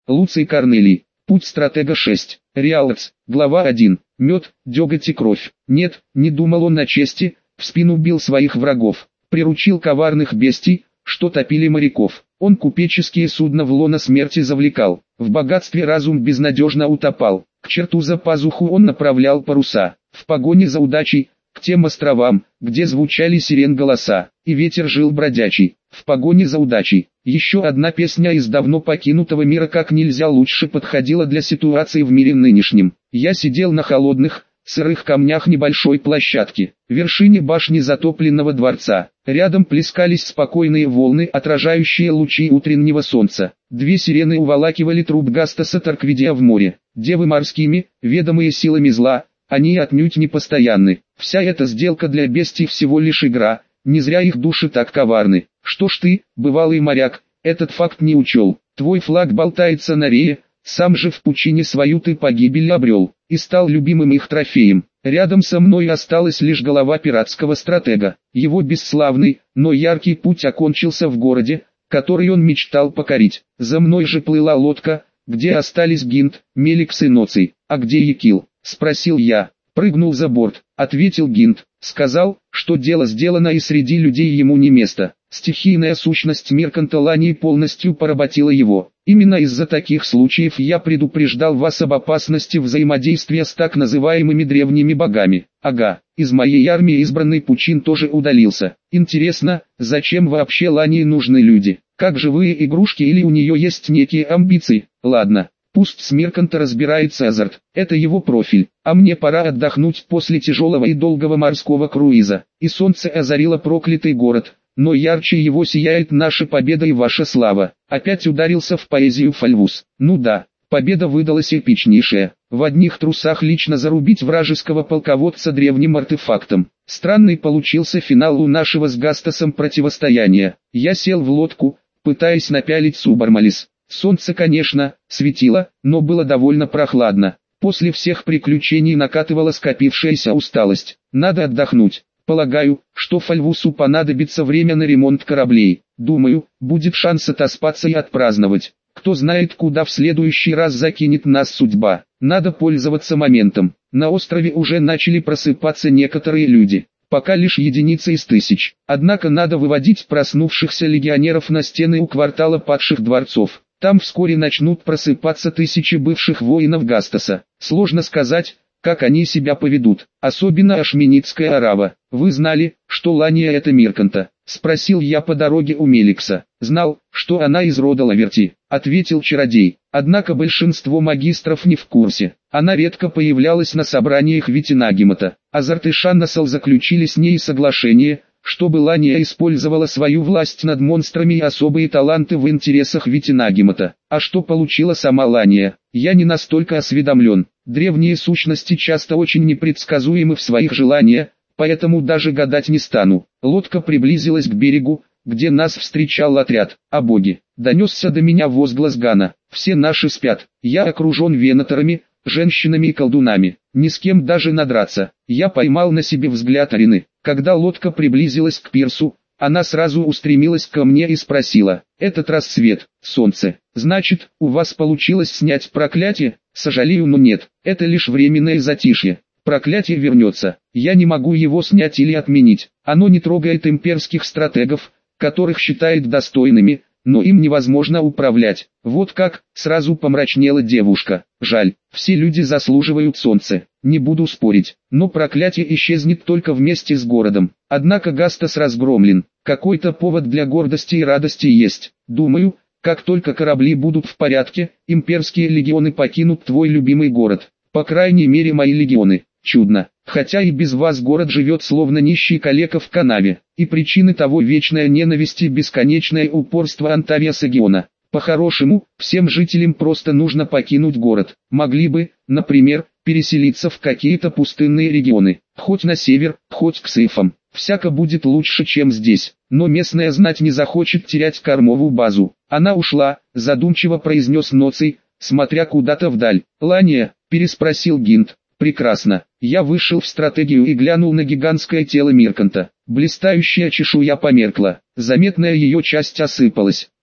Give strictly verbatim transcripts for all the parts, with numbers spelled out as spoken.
Луций Корнелий. Путь стратега шесть. Реалец. Глава один. Мед, деготь и кровь. Нет, не думал он о чести, в спину бил своих врагов. Приручил коварных бестий, что топили моряков. Он купеческие судна в лоно смерти завлекал. В богатстве разум безнадежно утопал. К черту за пазуху он направлял паруса. В погоне за удачей, к тем островам, где звучали сирен голоса. И ветер жил бродячий. В погоне за удачей. Еще одна песня из давно покинутого мира как нельзя лучше подходила для ситуации в мире нынешнем. Я сидел на холодных, сырых камнях небольшой площадки, вершине башни затопленного дворца. Рядом плескались спокойные волны, отражающие лучи утреннего солнца. Две сирены уволакивали труп Гастаса Тарквидия в море. Девы морскими, ведомые силами зла, они отнюдь не постоянны. Вся эта сделка для бестий всего лишь игра, не зря их души так коварны. Что ж ты, бывалый моряк, этот факт не учел. Твой флаг болтается на рее, сам же в пучине свою ты погибель обрел, и стал любимым их трофеем. Рядом со мной осталась лишь голова пиратского стратега. Его бесславный, но яркий путь окончился в городе, который он мечтал покорить. За мной же плыла лодка, где остались Гинт, Меликс и Ноций. А где Якил? Спросил я. Прыгнул за борт, ответил Гинт. Сказал, что дело сделано и среди людей ему не место. Стихийная сущность Мерканта Лании полностью поработила его. Именно из-за таких случаев я предупреждал вас об опасности взаимодействия с так называемыми древними богами. Ага, из моей армии избранный Пучин тоже удалился. Интересно, зачем вообще Лании нужны люди? Как живые игрушки или у нее есть некие амбиции? Ладно. Пусть с Мерканта разбирается Азарт, это его профиль, а мне пора отдохнуть после тяжелого и долгого морского круиза. И солнце озарило проклятый город, но ярче его сияет наша победа и ваша слава. Опять ударился в поэзию Фальвус. Ну да, победа выдалась эпичнейшая. В одних трусах лично зарубить вражеского полководца древним артефактом. Странный получился финал у нашего с Гастасом противостояния. Я сел в лодку, пытаясь напялить субармалис. Солнце, конечно, светило, но было довольно прохладно. После всех приключений накатывала скопившаяся усталость. Надо отдохнуть. Полагаю, что Фальвусу понадобится время на ремонт кораблей. Думаю, будет шанс отоспаться и отпраздновать. Кто знает, куда в следующий раз закинет нас судьба. Надо пользоваться моментом. На острове уже начали просыпаться некоторые люди. Пока лишь единицы из тысяч. Однако надо выводить проснувшихся легионеров на стены у квартала падших дворцов. Там вскоре начнут просыпаться тысячи бывших воинов Гастаса. Сложно сказать, как они себя поведут. Особенно Ашменидская арава. Вы знали, что Лания это Мерканта? Спросил я по дороге у Меликса. Знал, что она из рода Лаверти, ответил чародей. Однако большинство магистров не в курсе. Она редко появлялась на собраниях Витинагимата. Азарт и Шаннасал заключили с ней соглашение, чтобы Лания использовала свою власть над монстрами и особые таланты в интересах Витинагимата. А что получила сама Лания, я не настолько осведомлен. Древние сущности часто очень непредсказуемы в своих желаниях, поэтому даже гадать не стану. Лодка приблизилась к берегу, где нас встречал отряд. А боги, донесся до меня возглас Гана. Все наши спят, я окружен венаторами, женщинами и колдунами. Ни с кем даже надраться. Я поймал на себе взгляд Арины. Когда лодка приблизилась к пирсу, она сразу устремилась ко мне и спросила: «Этот рассвет, солнце, значит, у вас получилось снять проклятие?» «Сожалею, но нет, это лишь временное затишье. Проклятие вернется, я не могу его снять или отменить. Оно не трогает имперских стратегов, которых считает достойными, но им невозможно управлять». «Вот как?» — сразу помрачнела девушка. «Жаль, все люди заслуживают солнца, не буду спорить, но проклятие исчезнет только вместе с городом. Однако Гастас разгромлен, какой-то повод для гордости и радости есть. Думаю, как только корабли будут в порядке, имперские легионы покинут твой любимый город. По крайней мере мои легионы. Чудно, хотя и без вас город живет словно нищий калека в канаве, и причины того вечная ненависть и бесконечное упорство Антавия Сагиона. По-хорошему, всем жителям просто нужно покинуть город. Могли бы, например, переселиться в какие-то пустынные регионы, хоть на север, хоть к сейфам. Всяко будет лучше, чем здесь. Но местная знать не захочет терять кормовую базу. Она ушла, задумчиво произнес Ноций, смотря куда-то вдаль. «Лания?» — переспросил Гинт. «Прекрасно». Я вышел в стратегию и глянул на гигантское тело Мерканта. Блистающая чешуя померкла, заметная ее часть осыпалась.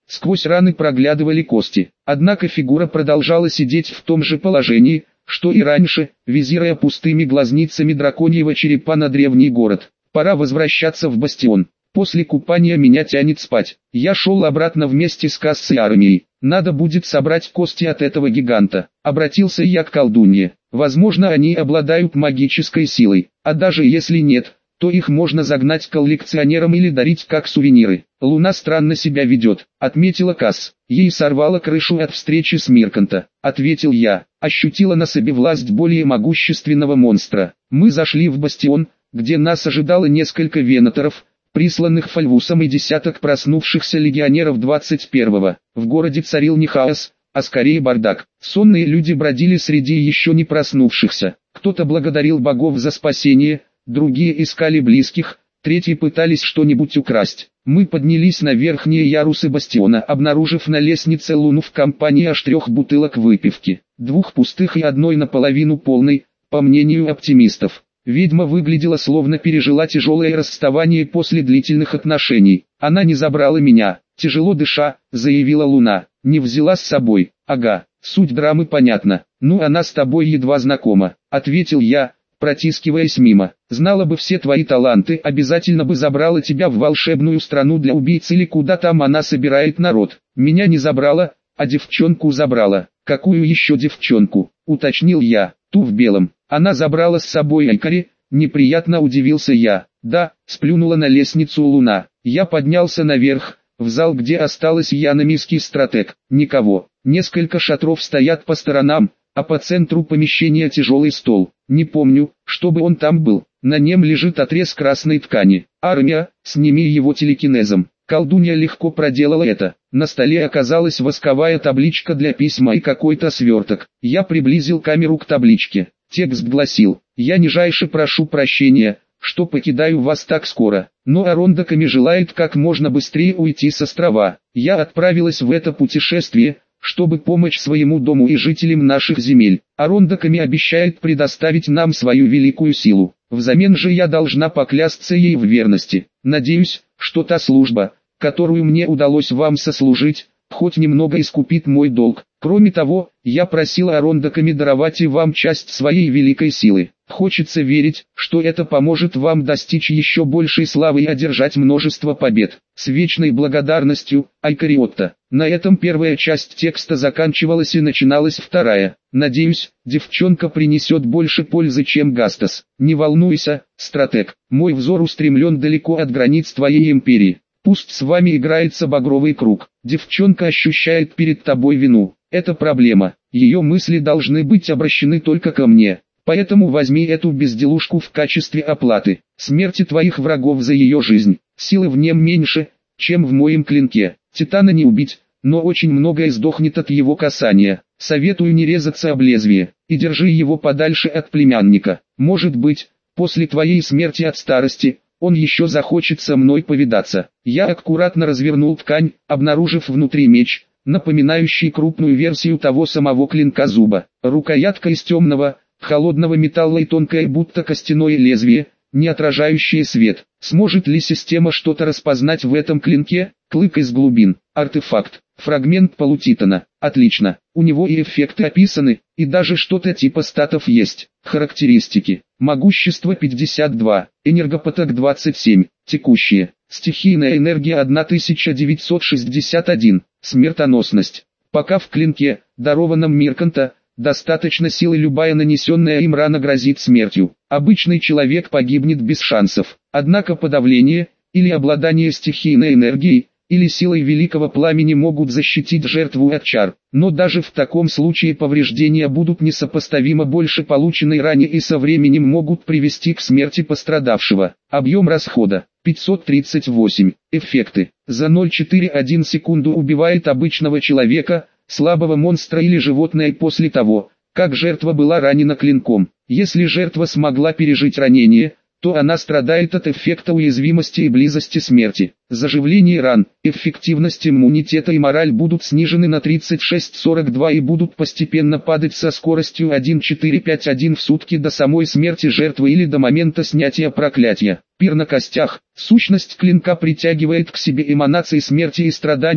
Сквозь раны проглядывали кости. Однако фигура продолжала сидеть в том же положении, что и раньше, визируя пустыми глазницами драконьего черепа на древний город. Пора возвращаться в бастион. После купания меня тянет спать. Я шел обратно вместе с кассой армией. Надо будет собрать кости от этого гиганта. Обратился я к колдунье. Возможно, они обладают магической силой. А даже если нет, то их можно загнать коллекционерам или дарить как сувениры. Луна странно себя ведет, отметила Касс. Ей сорвало крышу от встречи с Мирканта, ответил я. Ощутила на себе власть более могущественного монстра. Мы зашли в бастион, где нас ожидало несколько венаторов, присланных Фальвусом, и десяток проснувшихся легионеров двадцать первого. В городе царил не хаос, а скорее бардак. Сонные люди бродили среди еще не проснувшихся. Кто-то благодарил богов за спасение, другие искали близких, третьи пытались что-нибудь украсть. Мы поднялись на верхние ярусы бастиона, обнаружив на лестнице Луну в компании аж трех бутылок выпивки, двух пустых и одной наполовину полной, по мнению оптимистов. Ведьма выглядела, словно пережила тяжелое расставание после длительных отношений. Она не забрала меня, тяжело дыша, заявила Луна. Не взяла с собой. Ага, суть драмы понятна. Ну, она с тобой едва знакома, ответил я, протискиваясь мимо. Знала бы все твои таланты, обязательно бы забрала тебя в волшебную страну для убийц или куда там она собирает народ. Меня не забрала, а девчонку забрала. Какую еще девчонку, уточнил я. Ту в белом. Она забрала с собой Айкари, неприятно удивился я. Да, сплюнула на лестницу Луна. Я поднялся наверх, в зал, где осталась яномийский стратег. Никого. Несколько шатров стоят по сторонам, а по центру помещения тяжелый стол. Не помню, чтобы он там был. На нем лежит отрез красной ткани. Армия, сними его телекинезом. Колдунья легко проделала это. На столе оказалась восковая табличка для письма и какой-то сверток. Я приблизил камеру к табличке. Текст гласил: «Я нижайше прошу прощения, что покидаю вас так скоро, но Арондаками желает как можно быстрее уйти с острова. Я отправилась в это путешествие, чтобы помочь своему дому и жителям наших земель. Арондаками обещает предоставить нам свою великую силу. Взамен же я должна поклясться ей в верности. Надеюсь, что та служба, которую мне удалось вам сослужить, хоть немного искупит мой долг. Кроме того, я просила Арондаками даровать и вам часть своей великой силы. Хочется верить, что это поможет вам достичь еще большей славы и одержать множество побед. С вечной благодарностью, Айкариотта». На этом первая часть текста заканчивалась и начиналась вторая. Надеюсь, девчонка принесет больше пользы, чем Гастас. Не волнуйся, стратег, мой взор устремлен далеко от границ твоей империи. Пусть с вами играется багровый круг. Девчонка ощущает перед тобой вину. Это проблема. Ее мысли должны быть обращены только ко мне. Поэтому возьми эту безделушку в качестве оплаты. Смерти твоих врагов за ее жизнь. Силы в нем меньше, чем в моем клинке. Титана не убить, но очень многое сдохнет от его касания. Советую не резаться об лезвие, и держи его подальше от племянника. Может быть, после твоей смерти от старости, он еще захочет со мной повидаться. Я аккуратно развернул ткань, обнаружив внутри меч, напоминающий крупную версию того самого клинка зуба. Рукоятка из темного, холодного металла и тонкое, будто костяное лезвие, не отражающее свет. Сможет ли система что-то распознать в этом клинке? Клык из глубин. Артефакт. Фрагмент полутитана. Отлично. У него и эффекты описаны, и даже что-то типа статов есть. Характеристики. Могущество пятьдесят два. Энергопоток двадцать семь. Текущие. Стихийная энергия тысяча девятьсот шестьдесят один. Смертоносность. Пока в клинке, дарованном Мирканта, достаточно силы, любая нанесенная им рана грозит смертью. Обычный человек погибнет без шансов. Однако подавление, или обладание стихийной энергией, или силой великого пламени могут защитить жертву от чар. Но даже в таком случае повреждения будут несопоставимо больше полученной ране и со временем могут привести к смерти пострадавшего. Объем расхода пятьсот тридцать восемь. Эффекты. За ноль целых четыре десятых одной секунду убивает обычного человека, слабого монстра или животное после того, как жертва была ранена клинком. Если жертва смогла пережить ранение, то она страдает от эффекта уязвимости и близости смерти. Заживление ран, эффективность иммунитета и мораль будут снижены на тридцать шесть сорок два и будут постепенно падать со скоростью один целых четыре пять один в сутки до самой смерти жертвы или до момента снятия проклятия. Пир на костях. Сущность клинка притягивает к себе эманации смерти и страданий,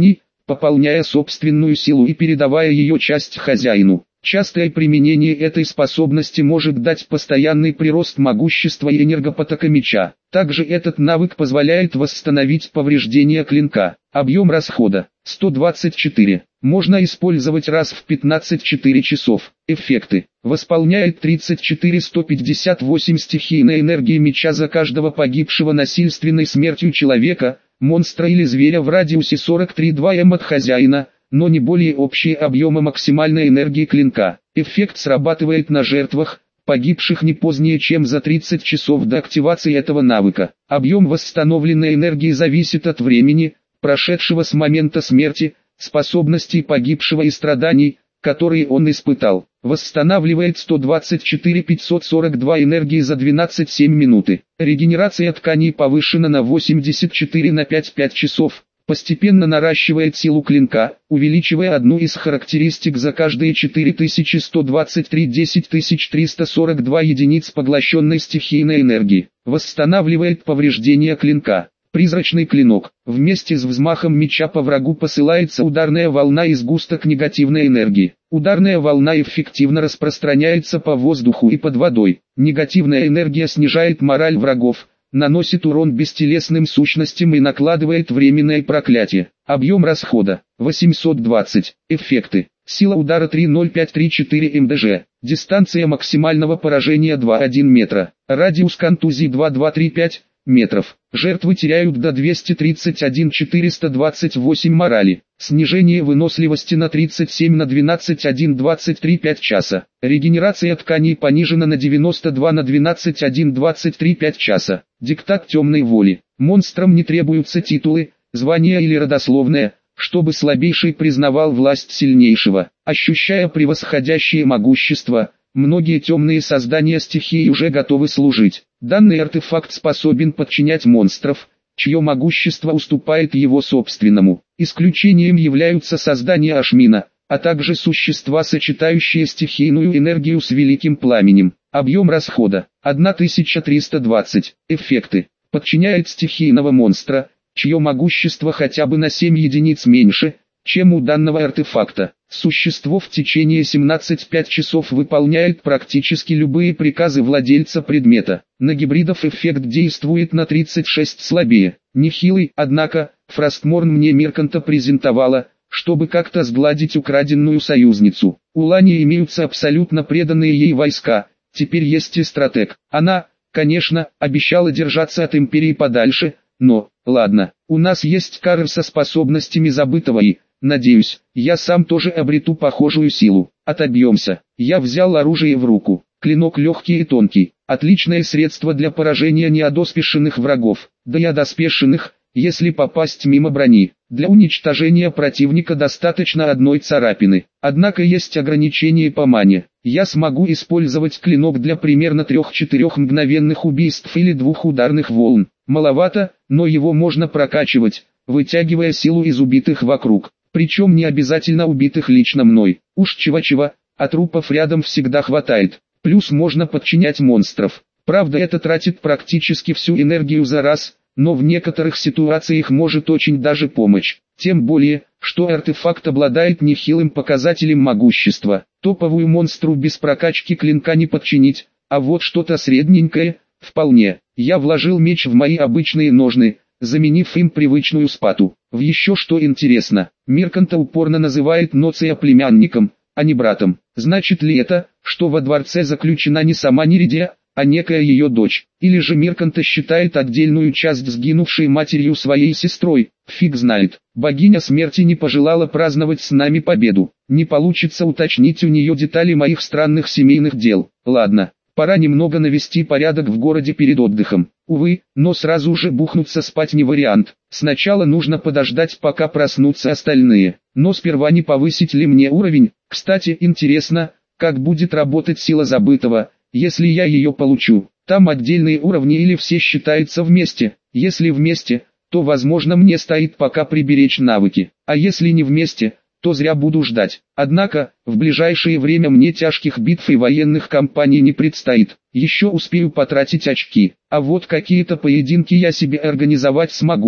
пополняя собственную силу и передавая ее часть хозяину. Частое применение этой способности может дать постоянный прирост могущества и энергопотока меча. Также этот навык позволяет восстановить повреждения клинка. Объем расхода сто двадцать четыре. Можно использовать раз в пятнадцать четыре часов. Эффекты. Восполняет тридцать четыре сто пятьдесят восемь стихийной энергии меча за каждого погибшего насильственной смертью человека, монстра или зверя в радиусе сорок три целых два эм от хозяина, но не более общие объемы максимальной энергии клинка. Эффект срабатывает на жертвах, погибших не позднее чем за тридцать часов до активации этого навыка. Объем восстановленной энергии зависит от времени, прошедшего с момента смерти, способностей погибшего и страданий, которые он испытал. Восстанавливает сто двадцать четыре тысячи пятьсот сорок два энергии за двенадцать целых семь минуты. Регенерация тканей повышена на восемьдесят четыре на пять целых пять часов. Постепенно наращивает силу клинка, увеличивая одну из характеристик за каждые четыре тысячи сто двадцать три — десять тысяч триста сорок два единиц поглощенной стихийной энергии. Восстанавливает повреждения клинка. Призрачный клинок. Вместе с взмахом меча по врагу посылается ударная волна из сгусток негативной энергии. Ударная волна эффективно распространяется по воздуху и под водой. Негативная энергия снижает мораль врагов, наносит урон бестелесным сущностям и накладывает временное проклятие. Объем расхода восемьсот двадцать. Эффекты. Сила удара три ноль пять три четыре эм дэ жэ. Дистанция максимального поражения два целых одна метра. Радиус контузии два целых два три пять метров. Жертвы теряют до двести тридцать один тысяча четыреста двадцать восемь морали. Снижение выносливости на тридцать семь на двенадцать целых одна двадцать три пять часа. Регенерация тканей понижена на девяносто два на двенадцать целых одна двадцать три пять часа. Диктат темной воли. Монстрам не требуются титулы, звания или родословная, чтобы слабейший признавал власть сильнейшего. Ощущая превосходящее могущество, многие темные создания стихии уже готовы служить. Данный артефакт способен подчинять монстров, чье могущество уступает его собственному. Исключением являются создания Ашмина, а также существа, сочетающие стихийную энергию с великим пламенем. Объем расхода тысяча триста двадцать. Эффекты. Подчиняет стихийного монстра, чье могущество хотя бы на семь единиц меньше, чем у данного артефакта. Существо в течение семнадцати целых пяти часов выполняет практически любые приказы владельца предмета. На гибридов эффект действует на тридцать шесть слабее. Нехилый, однако, Фростморн мне Мерканта презентовала, чтобы как-то сгладить украденную союзницу. У Лани имеются абсолютно преданные ей войска, теперь есть и стратег. Она, конечно, обещала держаться от Империи подальше, но, ладно, у нас есть Карр со способностями забытого и, надеюсь, я сам тоже обрету похожую силу. Отобьемся. Я взял оружие в руку. Клинок легкий и тонкий. Отличное средство для поражения неодоспешенных врагов. Да и одоспешенных, если попасть мимо брони. Для уничтожения противника достаточно одной царапины. Однако есть ограничения по мане. Я смогу использовать клинок для примерно трех-четырех мгновенных убийств или двух ударных волн. Маловато, но его можно прокачивать, вытягивая силу из убитых вокруг. Причем не обязательно убитых лично мной. Уж чего-чего, а трупов рядом всегда хватает. Плюс можно подчинять монстров. Правда, это тратит практически всю энергию за раз, но в некоторых ситуациях может очень даже помочь. Тем более, что артефакт обладает нехилым показателем могущества. Топовую монстру без прокачки клинка не подчинить, а вот что-то средненькое, вполне. Я вложил меч в мои обычные ножны, заменив им привычную спату. В еще что интересно, Мерканта упорно называет Ноция племянником, а не братом. Значит ли это, что во дворце заключена не сама Неридия, а некая ее дочь? Или же Мерканта считает отдельную часть сгинувшей матерью своей сестрой? Фиг знает. Богиня смерти не пожелала праздновать с нами победу. Не получится уточнить у нее детали моих странных семейных дел. Ладно. Пора немного навести порядок в городе перед отдыхом. Увы, но сразу же бухнуться спать не вариант. Сначала нужно подождать, пока проснутся остальные. Но сперва не повысить ли мне уровень? Кстати, интересно, как будет работать сила забытого, если я ее получу. Там отдельные уровни или все считаются вместе? Если вместе, то возможно мне стоит пока приберечь навыки. А если не вместе, то зря буду ждать. Однако, в ближайшее время мне тяжких битв и военных кампаний не предстоит. Еще успею потратить очки. А вот какие-то поединки я себе организовать смогу.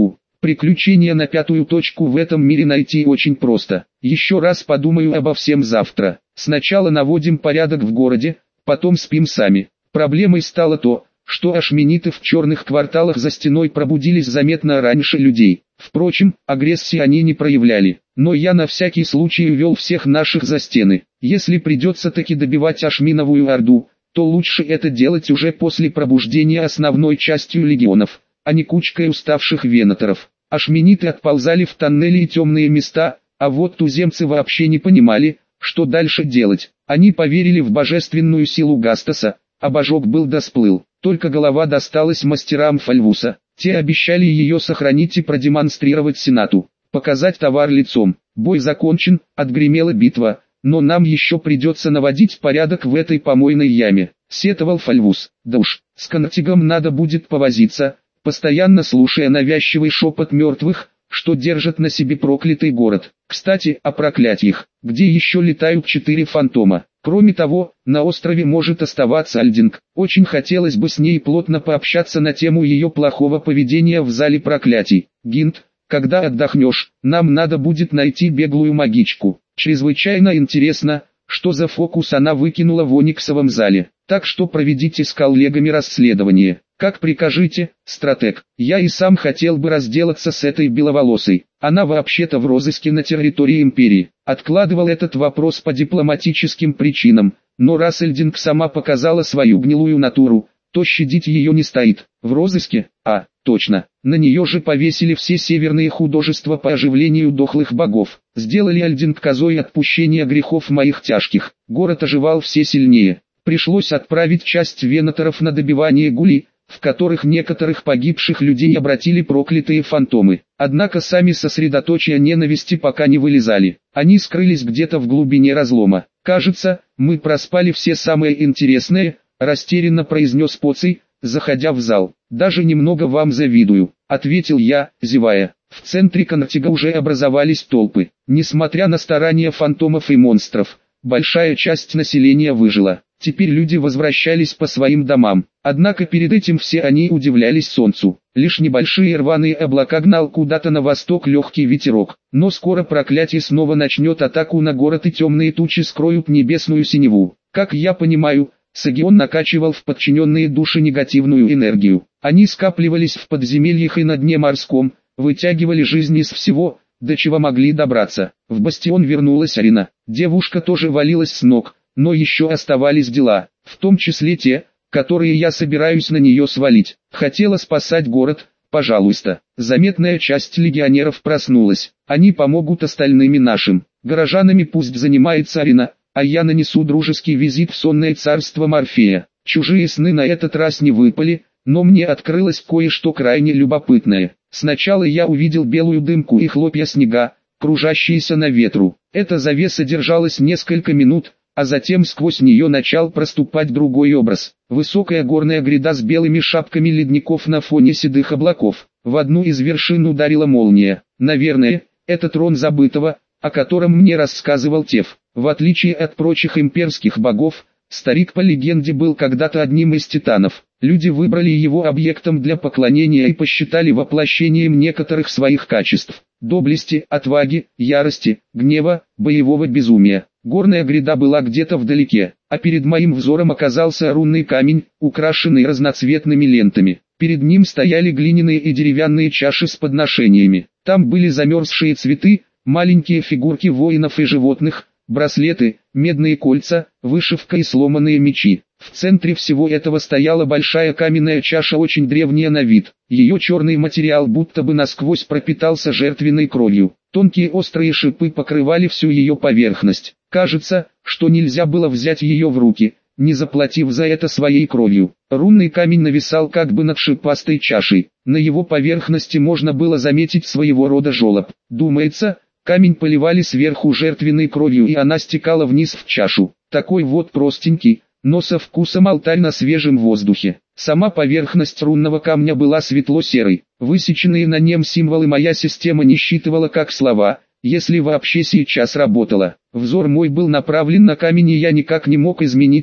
Приключения на пятую точку в этом мире найти очень просто. Еще раз подумаю обо всем завтра. Сначала наводим порядок в городе, потом спим сами. Проблемой стало то, что ашмениты в черных кварталах за стеной пробудились заметно раньше людей. Впрочем, агрессии они не проявляли, но я на всякий случай увел всех наших за стены. Если придется таки добивать ашминовую орду, то лучше это делать уже после пробуждения основной частью легионов, а не кучкой уставших венаторов. Ашмениты отползали в тоннели и темные места, а вот туземцы вообще не понимали, что дальше делать. Они поверили в божественную силу Гастаса, а божок был да сплыл. Только голова досталась мастерам Фальвуса. Те обещали ее сохранить и продемонстрировать Сенату, показать товар лицом. Бой закончен, отгремела битва, но нам еще придется наводить порядок в этой помойной яме, сетовал Фальвус. Да уж, с Конатигом надо будет повозиться, постоянно слушая навязчивый шепот мертвых, что держат на себе проклятый город. Кстати, о проклятиях, где еще летают четыре фантома. Кроме того, на острове может оставаться Альдинг. Очень хотелось бы с ней плотно пообщаться на тему ее плохого поведения в зале проклятий. Гинт, когда отдохнешь, нам надо будет найти беглую магичку. Чрезвычайно интересно, что за фокус она выкинула в ониксовом зале. Так что проведите с коллегами расследование. Как прикажете, стратег. Я и сам хотел бы разделаться с этой беловолосой. Она вообще-то в розыске на территории империи. Откладывал этот вопрос по дипломатическим причинам, но раз Эльдинг сама показала свою гнилую натуру, то щадить ее не стоит. В розыске? А, точно. На нее же повесили все северные художества по оживлению дохлых богов. Сделали Эльдинг козой отпущения грехов моих тяжких. Город оживал все сильнее. Пришлось отправить часть венаторов на добивание гулей, в которых некоторых погибших людей обратили проклятые фантомы. Однако сами сосредоточия ненависти пока не вылезали. Они скрылись где-то в глубине разлома. «Кажется, мы проспали все самое интересное», – растерянно произнес Поций, заходя в зал. «Даже немного вам завидую», – ответил я, зевая. В центре Конатига уже образовались толпы. Несмотря на старания фантомов и монстров, большая часть населения выжила. Теперь люди возвращались по своим домам. Однако перед этим все они удивлялись солнцу. Лишь небольшие рваные облака гнал куда-то на восток легкий ветерок. Но скоро проклятие снова начнет атаку на город и темные тучи скроют небесную синеву. Как я понимаю, Сагион накачивал в подчиненные души негативную энергию. Они скапливались в подземельях и на дне морском, вытягивали жизнь из всего, до чего могли добраться. В бастион вернулась Арина. Девушка тоже валилась с ног. Но еще оставались дела, в том числе те, которые я собираюсь на нее свалить. Хотела спасать город, пожалуйста. Заметная часть легионеров проснулась. Они помогут остальными нашим. Горожанами пусть занимается Арина, а я нанесу дружеский визит в сонное царство Морфея. Чужие сны на этот раз не выпали, но мне открылось кое-что крайне любопытное. Сначала я увидел белую дымку и хлопья снега, кружащиеся на ветру. Эта завеса держалась несколько минут, а затем сквозь нее начал проступать другой образ. Высокая горная гряда с белыми шапками ледников на фоне седых облаков. В одну из вершин ударила молния. Наверное, это трон забытого, о котором мне рассказывал Тев. В отличие от прочих имперских богов, старик по легенде был когда-то одним из титанов. Люди выбрали его объектом для поклонения и посчитали воплощением некоторых своих качеств. Доблести, отваги, ярости, гнева, боевого безумия. Горная гряда была где-то вдалеке, а перед моим взором оказался рунный камень, украшенный разноцветными лентами. Перед ним стояли глиняные и деревянные чаши с подношениями. Там были замерзшие цветы, маленькие фигурки воинов и животных, браслеты, медные кольца, вышивка и сломанные мечи. В центре всего этого стояла большая каменная чаша, очень древняя на вид. Ее черный материал будто бы насквозь пропитался жертвенной кровью. Тонкие острые шипы покрывали всю ее поверхность. Кажется, что нельзя было взять ее в руки, не заплатив за это своей кровью. Рунный камень нависал как бы над шипастой чашей. На его поверхности можно было заметить своего рода желоб. Думается, камень поливали сверху жертвенной кровью, и она стекала вниз в чашу. Такой вот простенький, но со вкусом алтарь на свежем воздухе. Сама поверхность рунного камня была светло-серой. Высеченные на нем символы моя система не считывала как слова, если вообще сейчас работала. Взор мой был направлен на камень, и я никак не мог изменить это.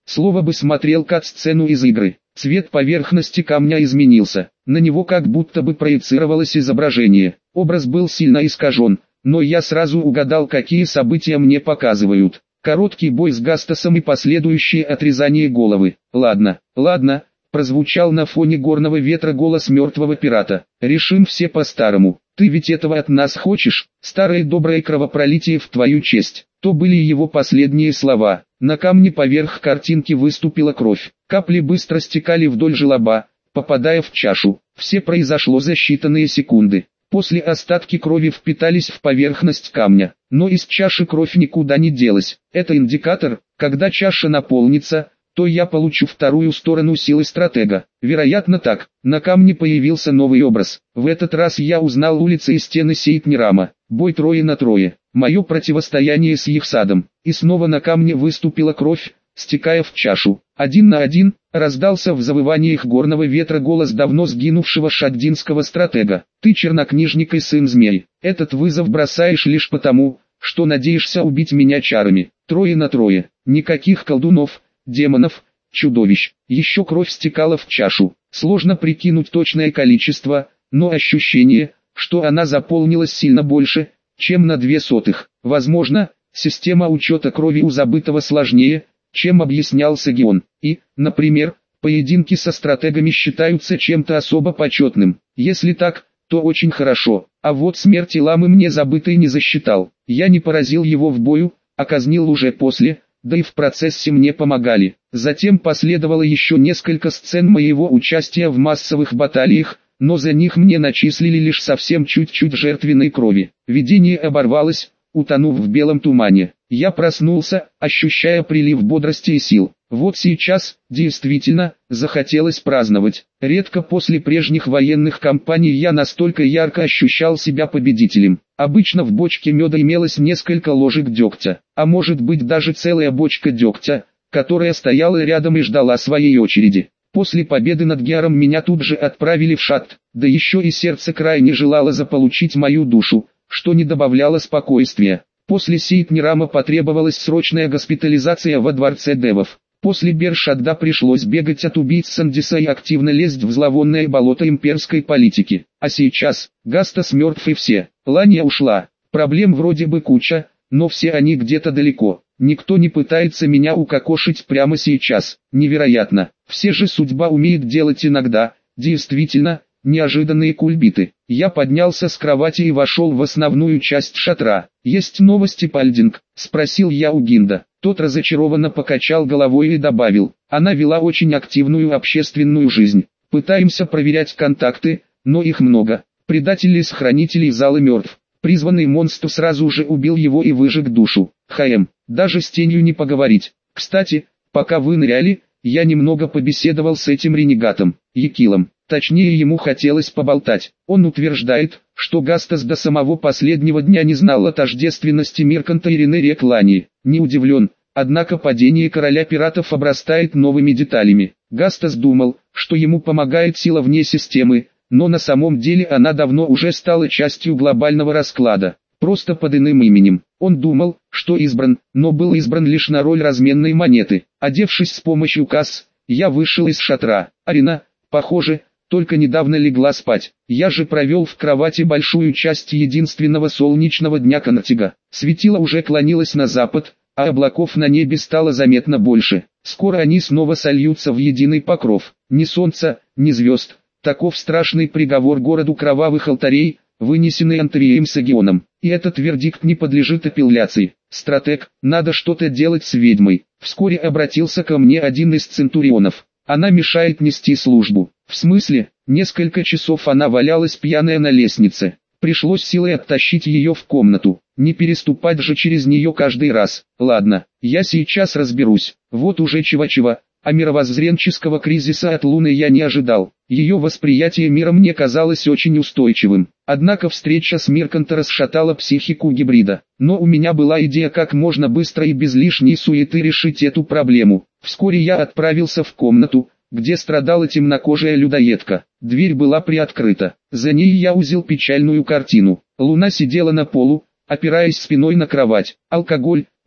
слово бы смотрел кат-сцену из игры. Цвет поверхности камня изменился, на него как будто бы проецировалось изображение. Образ был сильно искажен, но я сразу угадал, какие события мне показывают. Короткий бой с Гастасом и последующее отрезание головы. «Ладно, ладно», — прозвучал на фоне горного ветра голос мертвого пирата. «Решим все по-старому. Ты ведь этого от нас хочешь? Старое доброе кровопролитие в твою честь». То были его последние слова. На камне поверх картинки выступила кровь. Капли быстро стекали вдоль желоба, попадая в чашу. Все произошло за считанные секунды. После остатки крови впитались в поверхность камня, но из чаши кровь никуда не делась. Это индикатор, когда чаша наполнится, то я получу вторую сторону силы стратега. Вероятно так. На камне появился новый образ. В этот раз я узнал улицы и стены Сейтнирама. Бой трое на трое. Мое противостояние с Ихсадом. И снова на камне выступила кровь, стекая в чашу. Один на один, раздался в завываниях горного ветра голос давно сгинувшего шаддинского стратега. Ты чернокнижник и сын змей. Этот вызов бросаешь лишь потому, что надеешься убить меня чарами. Трое на трое. Никаких колдунов, демонов, чудовищ. Еще кровь стекала в чашу. Сложно прикинуть точное количество, но ощущение, что она заполнилась сильно больше, чем на две сотых. Возможно, система учета крови у забытого сложнее, чем объяснял Сагион. И, например, поединки со стратегами считаются чем-то особо почетным. Если так, то очень хорошо. А вот смерти ламы мне забытый не засчитал. Я не поразил его в бою, а казнил уже после, да и в процессе мне помогали. Затем последовало еще несколько сцен моего участия в массовых баталиях, но за них мне начислили лишь совсем чуть-чуть жертвенной крови. Видение оборвалось, утонув в белом тумане. Я проснулся, ощущая прилив бодрости и сил. Вот сейчас, действительно, захотелось праздновать. Редко после прежних военных кампаний я настолько ярко ощущал себя победителем. Обычно в бочке меда имелось несколько ложек дегтя, а может быть даже целая бочка дегтя, которая стояла рядом и ждала своей очереди. После победы над Геаром меня тут же отправили в Шатт, да еще и сердце крайне желало заполучить мою душу, что не добавляло спокойствия. После Сейтнирама потребовалась срочная госпитализация во дворце девов. После Бершадда пришлось бегать от убийц Сандиса и активно лезть в зловонное болото имперской политики. А сейчас, Гастас мертв и все. Лания ушла. Проблем вроде бы куча, но все они где-то далеко. Никто не пытается меня укокошить прямо сейчас. Невероятно. Все же судьба умеет делать иногда, действительно, неожиданные кульбиты. Я поднялся с кровати и вошел в основную часть шатра. «Есть новости, Пальдинг?» – спросил я у Гинда. Тот разочарованно покачал головой и добавил: «Она вела очень активную общественную жизнь. Пытаемся проверять контакты, но их много. Предатель из хранителей зала мертв. Призванный монстр сразу же убил его и выжег душу. ХМ, даже с тенью не поговорить. Кстати, пока вы ныряли, я немного побеседовал с этим ренегатом, Якилом. Точнее, ему хотелось поболтать. Он утверждает, что Гастас до самого последнего дня не знал о тождественности Мирканта и Ренери Клани. Не удивлен, однако падение короля пиратов обрастает новыми деталями. Гастас думал, что ему помогает сила вне системы, но на самом деле она давно уже стала частью глобального расклада, просто под иным именем. Он думал, что избран, но был избран лишь на роль разменной монеты. Одевшись с помощью касс, я вышел из шатра. Арина, похоже, только недавно легла спать. Я же провел в кровати большую часть единственного солнечного дня Контига. Светило уже клонилось на запад, а облаков на небе стало заметно больше. Скоро они снова сольются в единый покров. Ни солнца, ни звезд. Таков страшный приговор городу кровавых алтарей, вынесенный Антрием Сагионом. И этот вердикт не подлежит апелляции. «Стратег, надо что-то делать с ведьмой». Вскоре обратился ко мне один из центурионов. «Она мешает нести службу». «В смысле?» Несколько часов она валялась пьяная на лестнице. Пришлось силой оттащить ее в комнату. Не переступать же через нее каждый раз. Ладно, я сейчас разберусь. Вот уже чего-чего, а мировоззренческого кризиса от Луны я не ожидал. Ее восприятие мира мне казалось очень устойчивым. Однако встреча с Мирканта расшатала психику гибрида. Но у меня была идея, как можно быстро и без лишней суеты решить эту проблему. Вскоре я отправился в комнату, где страдала темнокожая людоедка. Дверь была приоткрыта. За ней я увидел печальную картину. Луна сидела на полу, опираясь спиной на кровать. Алкоголь,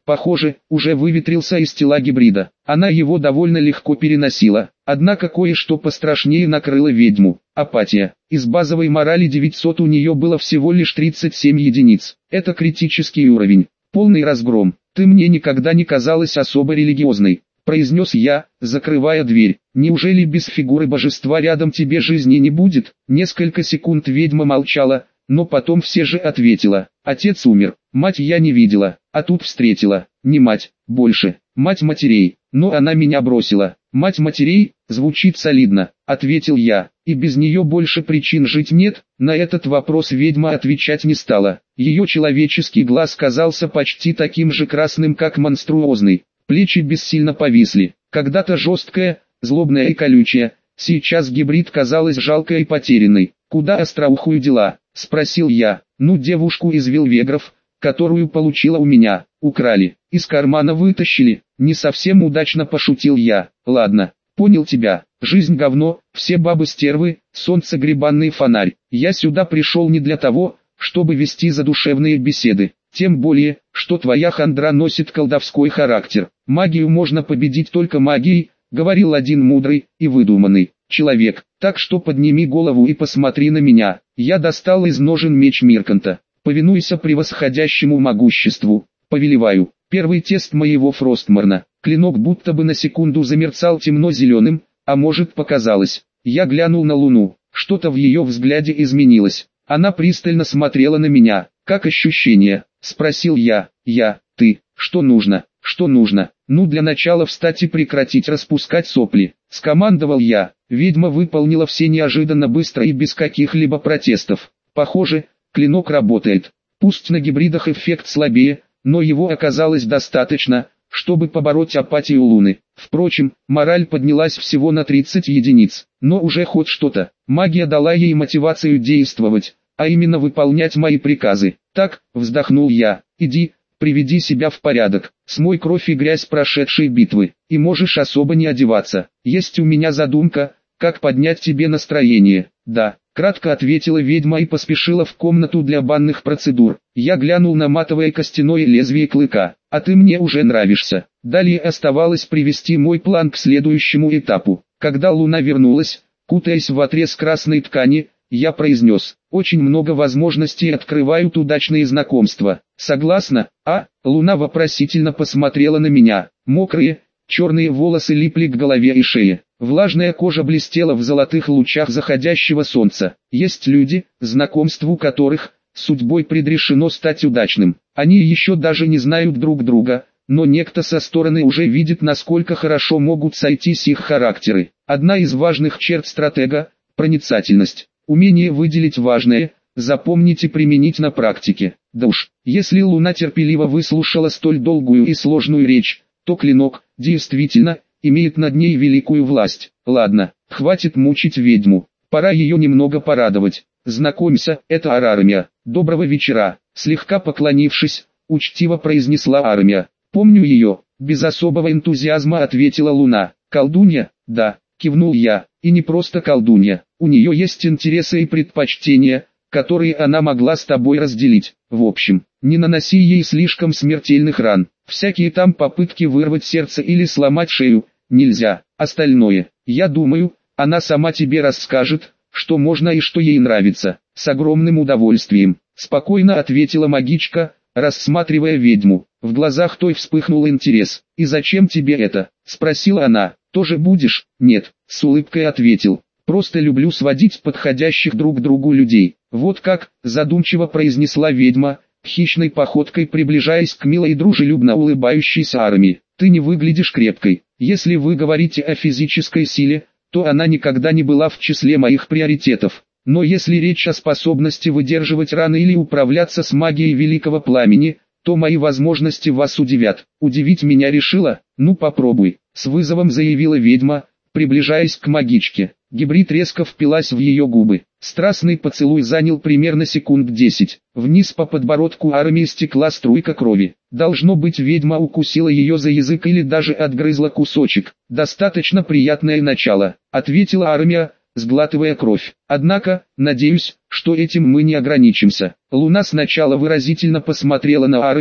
похоже, уже выветрился из тела гибрида. Она его довольно легко переносила. Однако кое-что пострашнее накрыло ведьму. Апатия. Из базовой морали девятьсот у нее было всего лишь тридцать семь единиц. Это критический уровень. Полный разгром. «Ты мне никогда не казалась особо религиозной», — произнес я, закрывая дверь. «Неужели без фигуры божества рядом тебе жизни не будет?» Несколько секунд ведьма молчала, но потом все же ответила. «Отец умер, мать я не видела, а тут встретила. Не мать, больше, мать матерей, но она меня бросила». «Мать матерей, звучит солидно», — ответил я, «и без нее больше причин жить нет». На этот вопрос ведьма отвечать не стала. Ее человеческий глаз казался почти таким же красным, как монструозный. Плечи бессильно повисли. Когда-то жесткая, злобная и колючая, сейчас гибрид казалась жалкой и потерянной. «Куда остроухую дела?» — спросил я. «Ну, девушку из Вилвегров, которую получила у меня, украли, из кармана вытащили». Не совсем удачно пошутил я. «Ладно, понял тебя. Жизнь говно, все бабы стервы, солнце грибанный фонарь. Я сюда пришел не для того, чтобы вести задушевные беседы. Тем более, что твоя хандра носит колдовской характер. Магию можно победить только магией», — говорил один мудрый и выдуманный человек. «Так что подними голову и посмотри на меня». Я достал из ножен меч Мирканта. «Повинуйся превосходящему могуществу. Повелеваю». Первый тест моего Фростморна. Клинок будто бы на секунду замерцал темно-зеленым, а может показалось. Я глянул на Луну. Что-то в ее взгляде изменилось. Она пристально смотрела на меня. «Как ощущение?» — спросил я. «Я, ты, что нужно, что нужно?» «Ну, для начала встать и прекратить распускать сопли», — скомандовал я. Ведьма выполнила все неожиданно быстро и без каких-либо протестов. Похоже, клинок работает. Пусть на гибридах эффект слабее, но его оказалось достаточно, чтобы побороть апатию Луны. Впрочем, мораль поднялась всего на тридцать единиц, но уже хоть что-то. Магия дала ей мотивацию действовать, а именно выполнять мои приказы. «Так», — вздохнул я, — «иди, приведи себя в порядок, смой кровь и грязь прошедшей битвы, и можешь особо не одеваться. Есть у меня задумка, как поднять тебе настроение». «Да», — кратко ответила ведьма и поспешила в комнату для банных процедур. Я глянул на матовое костяное лезвие клыка. «А ты мне уже нравишься». Далее оставалось привести мой план к следующему этапу. Когда Луна вернулась, кутаясь в отрез красной ткани, я произнес: «Очень много возможностей открывают удачные знакомства. Согласна?» «А?» Луна вопросительно посмотрела на меня. Мокрые, черные волосы липли к голове и шее. Влажная кожа блестела в золотых лучах заходящего солнца. Есть люди, знакомству которых судьбой предрешено стать удачным. Они еще даже не знают друг друга, но некто со стороны уже видит, насколько хорошо могут сойтись их характеры. Одна из важных черт стратега – проницательность. Умение выделить важное, запомнить и применить на практике. Да уж, если Луна терпеливо выслушала столь долгую и сложную речь, то клинок, действительно, имеет над ней великую власть. Ладно, хватит мучить ведьму, пора ее немного порадовать. «Знакомься, это Арармия. Доброго вечера», — слегка поклонившись, учтиво произнесла Армия. «Помню ее», — без особого энтузиазма ответила Луна. «Колдунья?» «Да», — кивнул я, — «и не просто колдунья. У нее есть интересы и предпочтения, которые она могла с тобой разделить. В общем, не наноси ей слишком смертельных ран. Всякие там попытки вырвать сердце или сломать шею, нельзя. Остальное, я думаю, она сама тебе расскажет, что можно и что ей нравится». «С огромным удовольствием», — спокойно ответила магичка, рассматривая ведьму. В глазах той вспыхнул интерес. «И зачем тебе это?» — спросила она. «Тоже будешь?» «Нет», — с улыбкой ответил. «Просто люблю сводить подходящих друг к другу людей». «Вот как», — задумчиво произнесла ведьма, хищной походкой приближаясь к милой и дружелюбно улыбающейся Армии. «Ты не выглядишь крепкой. Если вы говорите о физической силе, то она никогда не была в числе моих приоритетов. Но если речь о способности выдерживать раны или управляться с магией великого пламени, то мои возможности вас удивят». «Удивить меня решила? Ну попробуй», — с вызовом заявила ведьма, приближаясь к магичке. Гибрид резко впилась в ее губы. Страстный поцелуй занял примерно секунд десять. Вниз по подбородку Армии стекла струйка крови. Должно быть, ведьма укусила ее за язык или даже отгрызла кусочек. «Достаточно приятное начало», — ответила Армия, сглатывая кровь. «Однако, надеюсь, что этим мы не ограничимся». Луна сначала выразительно посмотрела на Армию,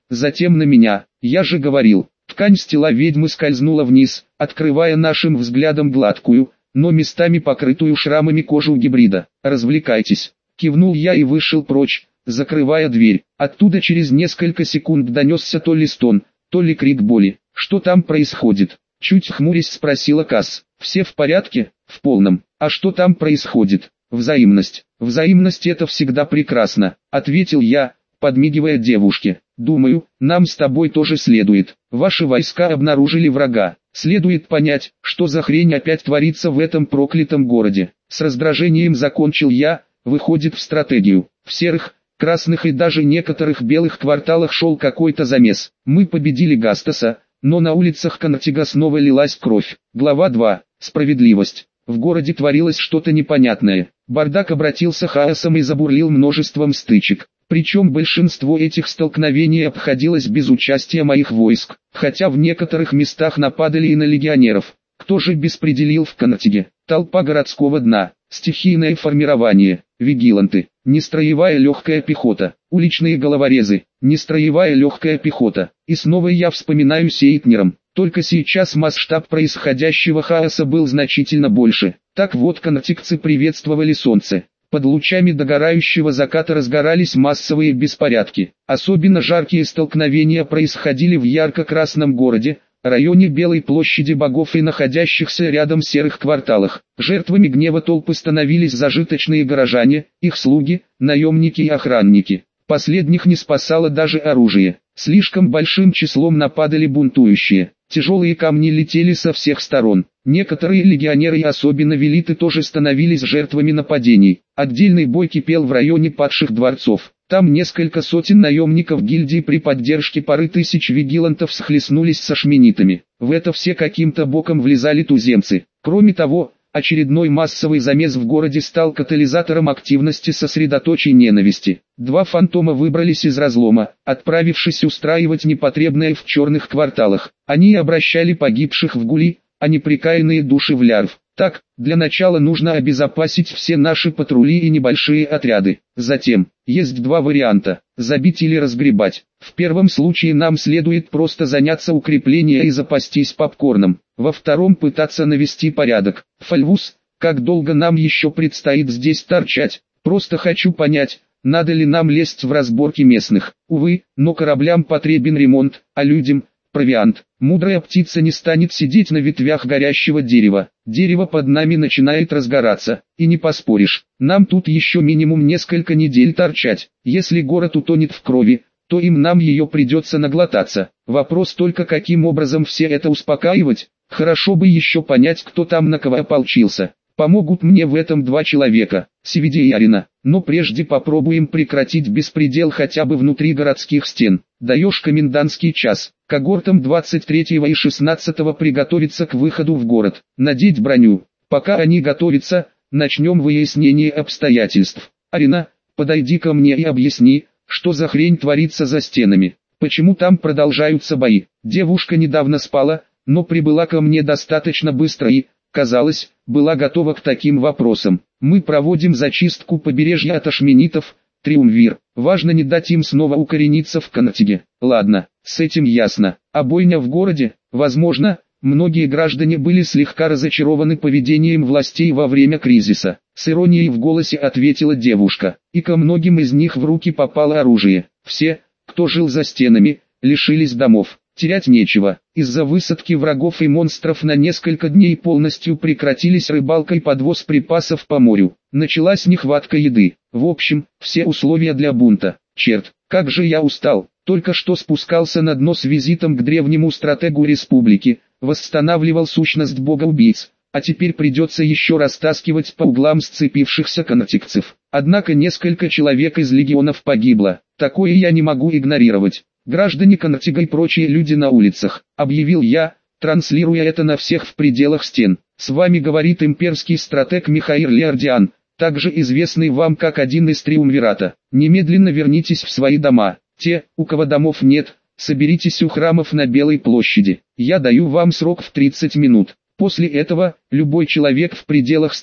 затем на меня. Я же говорил. Ткань с тела ведьмы скользнула вниз, открывая нашим взглядом гладкую, но местами покрытую шрамами кожу гибрида. «Развлекайтесь», — кивнул я и вышел прочь, закрывая дверь. Оттуда через несколько секунд донесся то ли стон, то ли крик боли. «Что там происходит?» — чуть хмурясь спросила Касс. «Все в порядке?» «В полном. А что там происходит?» «Взаимность. Взаимность — это всегда прекрасно», — ответил я, подмигивая девушке. «Думаю, нам с тобой тоже следует. Ваши войска обнаружили врага. Следует понять, что за хрень опять творится в этом проклятом городе». С раздражением закончил я. Выходит, в стратегию. В серых, красных и даже некоторых белых кварталах шел какой-то замес. Мы победили Гастаса, но на улицах Коннектига снова лилась кровь. Глава два. Справедливость. В городе творилось что-то непонятное. Бардак обратился хаосом и забурлил множеством стычек. Причем большинство этих столкновений обходилось без участия моих войск, хотя в некоторых местах нападали и на легионеров. Кто же беспределил в Коннектиге? Толпа городского дна, стихийное формирование, вигиланты, нестроевая легкая пехота, уличные головорезы, нестроевая легкая пехота. И снова я вспоминаю Сейтнером. Только сейчас масштаб происходящего хаоса был значительно больше. Так вот, коннектигцы приветствовали солнце. Под лучами догорающего заката разгорались массовые беспорядки. Особенно жаркие столкновения происходили в ярко-красном городе, районе Белой площади богов и находящихся рядом серых кварталах. Жертвами гнева толпы становились зажиточные горожане, их слуги, наемники и охранники. Последних не спасало даже оружие. Слишком большим числом нападали бунтующие. Тяжелые камни летели со всех сторон. Некоторые легионеры и особенно велиты тоже становились жертвами нападений. Отдельный бой кипел в районе падших дворцов. Там несколько сотен наемников гильдии при поддержке пары тысяч вигилантов схлестнулись со шменитами. В это все каким-то боком влезали туземцы. Кроме того, очередной массовый замес в городе стал катализатором активности сосредоточий ненависти. Два фантома выбрались из разлома, отправившись устраивать непотребное в черных кварталах. Они обращали погибших в гули, а неприкаянные души в лярв. Так, для начала нужно обезопасить все наши патрули и небольшие отряды. Затем, есть два варианта: забить или разгребать. В первом случае нам следует просто заняться укреплением и запастись попкорном. Во втором пытаться навести порядок. Фальвус, как долго нам еще предстоит здесь торчать? Просто хочу понять, надо ли нам лезть в разборки местных. Увы, но кораблям потребен ремонт, а людям – провиант. Мудрая птица не станет сидеть на ветвях горящего дерева. Дерево под нами начинает разгораться, и не поспоришь. Нам тут еще минимум несколько недель торчать. Если город утонет в крови, то им нам ее придется наглотаться. Вопрос только, каким образом все это успокаивать. Хорошо бы еще понять, кто там на кого ополчился. Помогут мне в этом два человека, Севиди и Арина, но прежде попробуем прекратить беспредел хотя бы внутри городских стен. Даешь комендантский час, когортам двадцать третьего и шестнадцатого приготовиться к выходу в город, надеть броню. Пока они готовятся, начнем выяснение обстоятельств. Арина, подойди ко мне и объясни, что за хрень творится за стенами, почему там продолжаются бои. Девушка недавно спала, но прибыла ко мне достаточно быстро и, казалось, была готова к таким вопросам. Мы проводим зачистку побережья от ашменитов, Триумвир. Важно не дать им снова укорениться в Коннектиге. Ладно, с этим ясно. А бойня в городе? Возможно, многие граждане были слегка разочарованы поведением властей во время кризиса. С иронией в голосе ответила девушка. И ко многим из них в руки попало оружие. Все, кто жил за стенами, лишились домов. Терять нечего. Из-за высадки врагов и монстров на несколько дней полностью прекратились рыбалка и подвоз припасов по морю. Началась нехватка еды. В общем, все условия для бунта. Черт, как же я устал. Только что спускался на дно с визитом к древнему стратегу республики, восстанавливал сущность бога-убийц, а теперь придется еще растаскивать по углам сцепившихся коннектигцев. Однако несколько человек из легионов погибло. Такое я не могу игнорировать. «Граждане Коннектига и прочие люди на улицах», — объявил я, транслируя это на всех в пределах стен. «С вами говорит имперский стратег Михаил Леордиан, также известный вам как один из Триумвирата. Немедленно вернитесь в свои дома. Те, у кого домов нет, соберитесь у храмов на Белой площади. Я даю вам срок в тридцать минут. После этого, любой человек в пределах стен,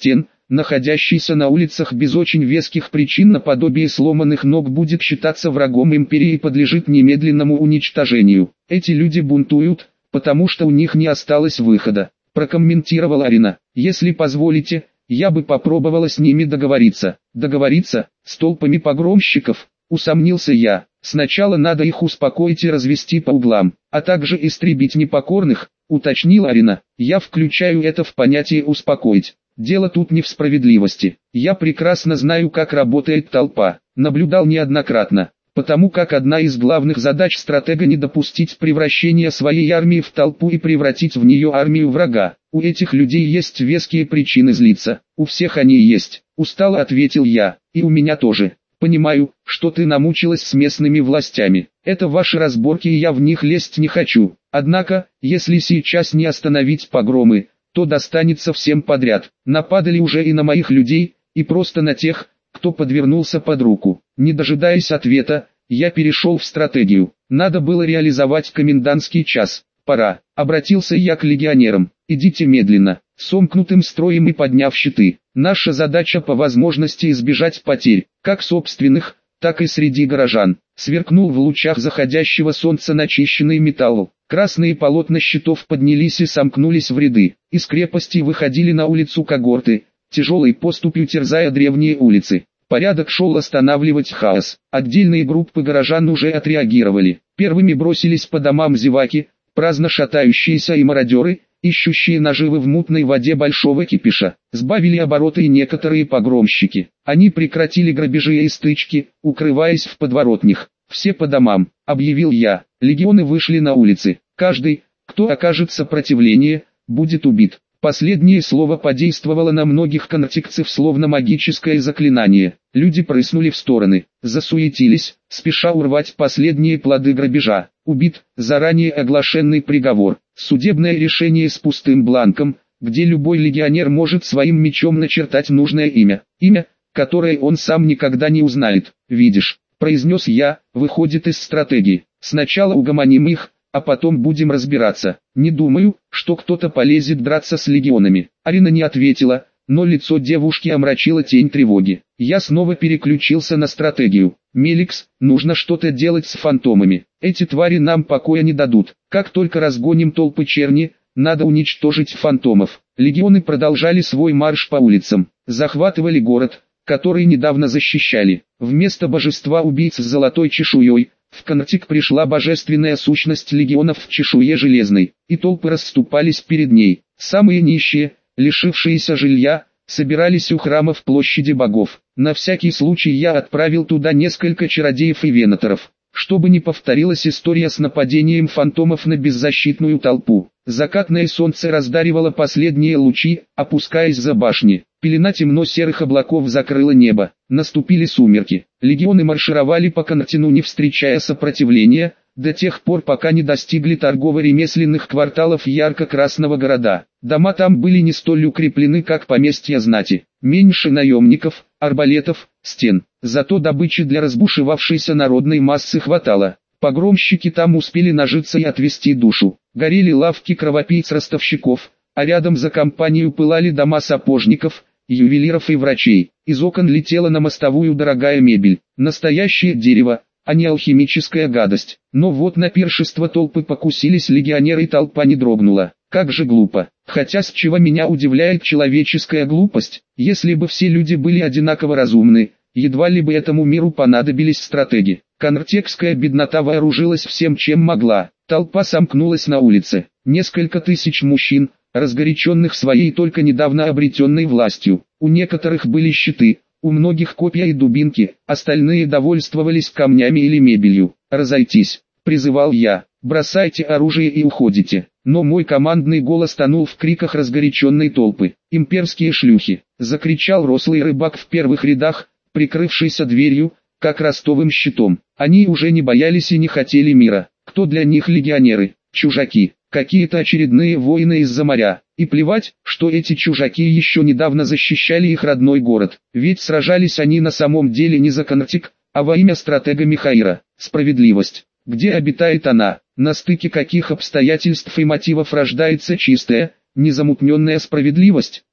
находящийся на улицах без очень веских причин наподобие сломанных ног, будет считаться врагом империи и подлежит немедленному уничтожению. Эти люди бунтуют, потому что у них не осталось выхода, прокомментировала Арина. Если позволите, я бы попробовала с ними договориться. Договориться? С толпами погромщиков? Усомнился я. Сначала надо их успокоить и развести по углам, а также истребить непокорных, уточнила Арина. Я включаю это в понятие «успокоить». Дело тут не в справедливости. Я прекрасно знаю, как работает толпа. Наблюдал неоднократно. Потому как одна из главных задач стратега не допустить превращения своей армии в толпу и превратить в нее армию врага. У этих людей есть веские причины злиться. У всех они есть. Устало ответил я. И у меня тоже. Понимаю, что ты намучилась с местными властями. Это ваши разборки, и я в них лезть не хочу. Однако, если сейчас не остановить погромы, то достанется всем подряд. Нападали уже и на моих людей, и просто на тех, кто подвернулся под руку. Не дожидаясь ответа, я перешел в стратегию. Надо было реализовать комендантский час. Пора. Обратился я к легионерам. Идите медленно, сомкнутым строем и подняв щиты. Наша задача по возможности избежать потерь, как собственных, так и среди горожан. Сверкнул в лучах заходящего солнца начищенный металл. Красные полотна щитов поднялись и сомкнулись в ряды. Из крепости выходили на улицу когорты, тяжелой поступью терзая древние улицы. Порядок шел останавливать хаос. Отдельные группы горожан уже отреагировали. Первыми бросились по домам зеваки, праздно шатающиеся и мародеры, ищущие наживы в мутной воде большого кипиша. Сбавили обороты и некоторые погромщики. Они прекратили грабежи и стычки, укрываясь в подворотнях. «Все по домам», — объявил я. Легионы вышли на улицы. Каждый, кто окажет сопротивление, будет убит. Последнее слово подействовало на многих контикцев словно магическое заклинание. Люди прыснули в стороны, засуетились, спеша урвать последние плоды грабежа. Убит, заранее оглашенный приговор. Судебное решение с пустым бланком, где любой легионер может своим мечом начертать нужное имя. Имя, которое он сам никогда не узнает. «Видишь», — произнес я, — «выходит из стратегии. Сначала угомоним их, а потом будем разбираться. Не думаю, что кто-то полезет драться с легионами». Арина не ответила, но лицо девушки омрачила тень тревоги. Я снова переключился на стратегию. «Меликс, нужно что-то делать с фантомами. Эти твари нам покоя не дадут. Как только разгоним толпы черни, надо уничтожить фантомов». Легионы продолжали свой марш по улицам. Захватывали город, который недавно защищали. Вместо божества-убийц с золотой чешуей, в Контик пришла божественная сущность легионов в чешуе железной, и толпы расступались перед ней. Самые нищие, лишившиеся жилья, собирались у храмов площади богов. На всякий случай я отправил туда несколько чародеев и венаторов, чтобы не повторилась история с нападением фантомов на беззащитную толпу. Закатное солнце раздаривало последние лучи, опускаясь за башни. Пелена темно-серых облаков закрыла небо. Наступили сумерки. Легионы маршировали по Контину, не встречая сопротивления, до тех пор, пока не достигли торгово-ремесленных кварталов ярко-красного города. Дома там были не столь укреплены, как поместья знати. Меньше наемников, арбалетов, стен. Зато добычи для разбушевавшейся народной массы хватало. Погромщики там успели нажиться и отвести душу. Горели лавки кровопийц-ростовщиков, а рядом за компанию пылали дома сапожников, ювелиров и врачей. Из окон летела на мостовую дорогая мебель. Настоящее дерево, а не алхимическая гадость. Но вот на пиршество толпы покусились легионеры, и толпа не дрогнула. Как же глупо. Хотя с чего меня удивляет человеческая глупость? Если бы все люди были одинаково разумны, едва ли бы этому миру понадобились стратеги. Контекская беднота вооружилась всем, чем могла. Толпа сомкнулась на улице. Несколько тысяч мужчин, разгоряченных своей только недавно обретенной властью. У некоторых были щиты, у многих копья и дубинки, остальные довольствовались камнями или мебелью. «Разойтись», — призывал я, — «бросайте оружие и уходите». Но мой командный голос тонул в криках разгоряченной толпы. «Имперские шлюхи!» — закричал рослый рыбак в первых рядах, прикрывшийся дверью, как ростовым щитом. Они уже не боялись и не хотели мира. Кто для них легионеры? Чужаки. Какие-то очередные воины из-за моря. И плевать, что эти чужаки еще недавно защищали их родной город. Ведь сражались они на самом деле не за Контик, а во имя стратега Михаира. Справедливость. Где обитает она? На стыке каких обстоятельств и мотивов рождается чистая, незамутненная справедливость?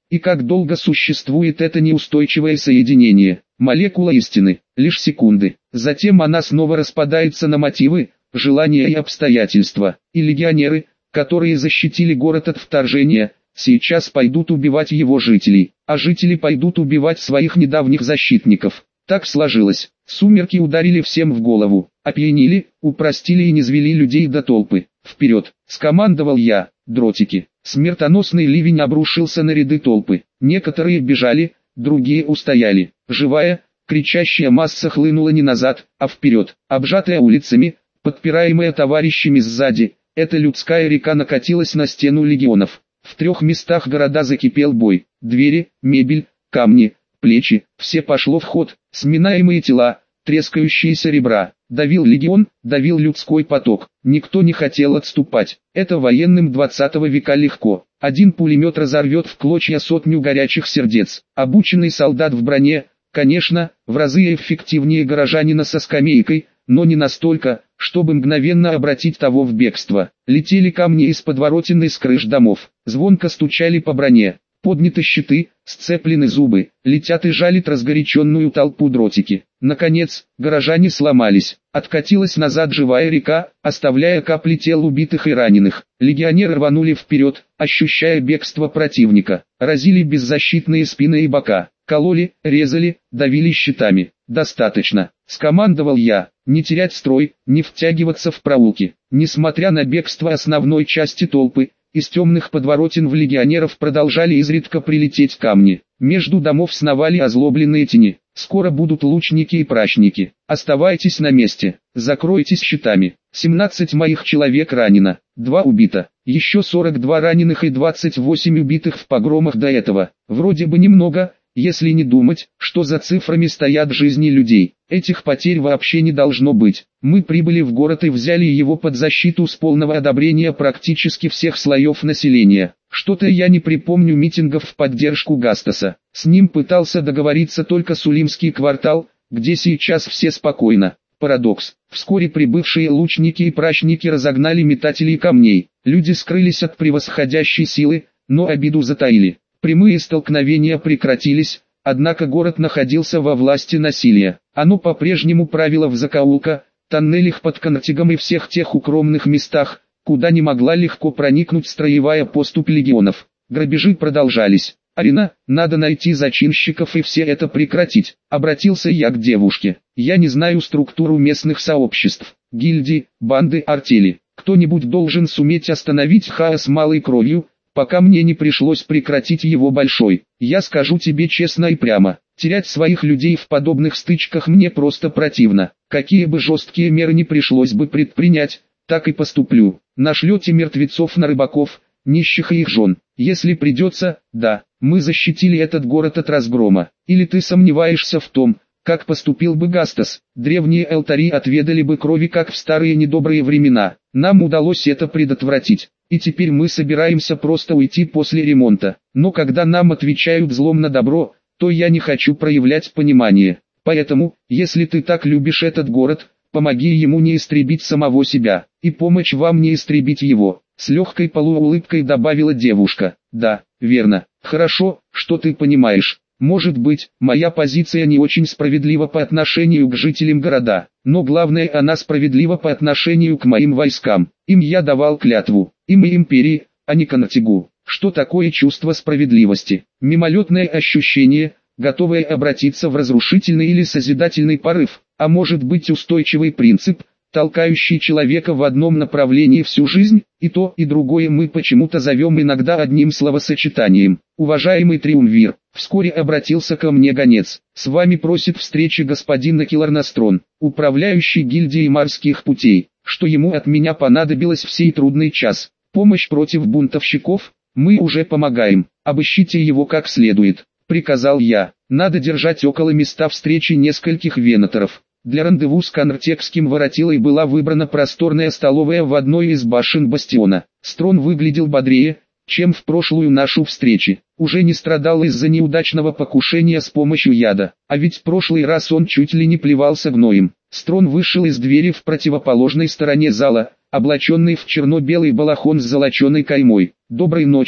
И как долго существует это неустойчивое соединение, молекула истины, лишь секунды. Затем она снова распадается на мотивы, желания и обстоятельства. И легионеры, которые защитили город от вторжения, сейчас пойдут убивать его жителей, а жители пойдут убивать своих недавних защитников. Так сложилось. Сумерки ударили всем в голову, опьянили, упростили и низвели людей до толпы. «Вперед!» — скомандовал я. Дротики. Смертоносный ливень обрушился на ряды толпы. Некоторые бежали, другие устояли. Живая, кричащая масса хлынула не назад, а вперед. Обжатая улицами, подпираемая товарищами сзади, эта людская река накатилась на стену легионов. В трех местах города закипел бой. Двери, мебель, камни, плечи, все пошло в ход. Сминаемые тела, трескающиеся ребра. Давил легион, давил людской поток. Никто не хотел отступать. Это военным двадцатого века легко. Один пулемет разорвет в клочья сотню горячих сердец. Обученный солдат в броне, конечно, в разы эффективнее горожанина со скамейкой, но не настолько, чтобы мгновенно обратить того в бегство. Летели камни из подворотен и с крыш домов. Звонко стучали по броне. Подняты щиты, сцеплены зубы, летят и жалит разгоряченную толпу дротики. Наконец, горожане сломались. Откатилась назад живая река, оставляя капли тел убитых и раненых. Легионеры рванули вперед, ощущая бегство противника. Разили беззащитные спины и бока. Кололи, резали, давили щитами. «Достаточно», — скомандовал я, — «не терять строй, не втягиваться в проулки». Несмотря на бегство основной части толпы, из темных подворотен в легионеров продолжали изредка прилететь камни. Между домов сновали озлобленные тени. Скоро будут лучники и пращники. Оставайтесь на месте, закройтесь щитами. семнадцать моих человек ранено, два убито. Еще сорок два раненых и двадцать восемь убитых в погромах до этого. Вроде бы немного, если не думать, что за цифрами стоят жизни людей. Этих потерь вообще не должно быть. Мы прибыли в город и взяли его под защиту с полного одобрения практически всех слоев населения. Что-то я не припомню митингов в поддержку Гастаса. С ним пытался договориться только Сулимский квартал, где сейчас все спокойно. Парадокс. Вскоре прибывшие лучники и пращники разогнали метателей камней. Люди скрылись от превосходящей силы, но обиду затаили. Прямые столкновения прекратились, однако город находился во власти насилия. Оно по-прежнему правило в закоулках, тоннелях под Контигом и всех тех укромных местах, куда не могла легко проникнуть строевая поступь легионов. Грабежи продолжались. «Арина, надо найти зачинщиков и все это прекратить», — обратился я к девушке. «Я не знаю структуру местных сообществ, гильдий, банды, артели. Кто-нибудь должен суметь остановить хаос малой кровью, пока мне не пришлось прекратить его большой. Я скажу тебе честно и прямо, терять своих людей в подобных стычках мне просто противно. Какие бы жесткие меры не пришлось бы предпринять, так и поступлю. Нашлете мертвецов на рыбаков, нищих и их жен. Если придется, да, мы защитили этот город от разгрома. Или ты сомневаешься в том, как поступил бы Гастас? Древние алтари отведали бы крови, как в старые недобрые времена. Нам удалось это предотвратить. И теперь мы собираемся просто уйти после ремонта. Но когда нам отвечают злом на добро, то я не хочу проявлять понимание. Поэтому, если ты так любишь этот город, помоги ему не истребить самого себя, и помочь вам не истребить его. С легкой полуулыбкой добавила девушка. Да, верно. Хорошо, что ты понимаешь. Может быть, моя позиция не очень справедлива по отношению к жителям города, но главное, она справедлива по отношению к моим войскам. Им я давал клятву, им и империи, а не Контигу. Что такое чувство справедливости? Мимолетное ощущение, готовое обратиться в разрушительный или созидательный порыв, а может быть устойчивый принцип, толкающий человека в одном направлении всю жизнь. И то, и другое мы почему-то зовем иногда одним словосочетанием. Уважаемый Триумвир, вскоре обратился ко мне гонец. С вами просит встречи господин Акиларнастрон, управляющий гильдией морских путей. Что ему от меня понадобилось в сей трудный час? Помощь против бунтовщиков? Мы уже помогаем. Обыщите его как следует, приказал я. Надо держать около места встречи нескольких венаторов. Для рандеву с конртекским воротилой была выбрана просторная столовая в одной из башен бастиона. Строн выглядел бодрее, чем в прошлую нашу встречу. Уже не страдал из-за неудачного покушения с помощью яда. А ведь в прошлый раз он чуть ли не плевался гноем. Строн вышел из двери в противоположной стороне зала, облаченный в черно-белый балахон с золоченой каймой. «Доброй ночи,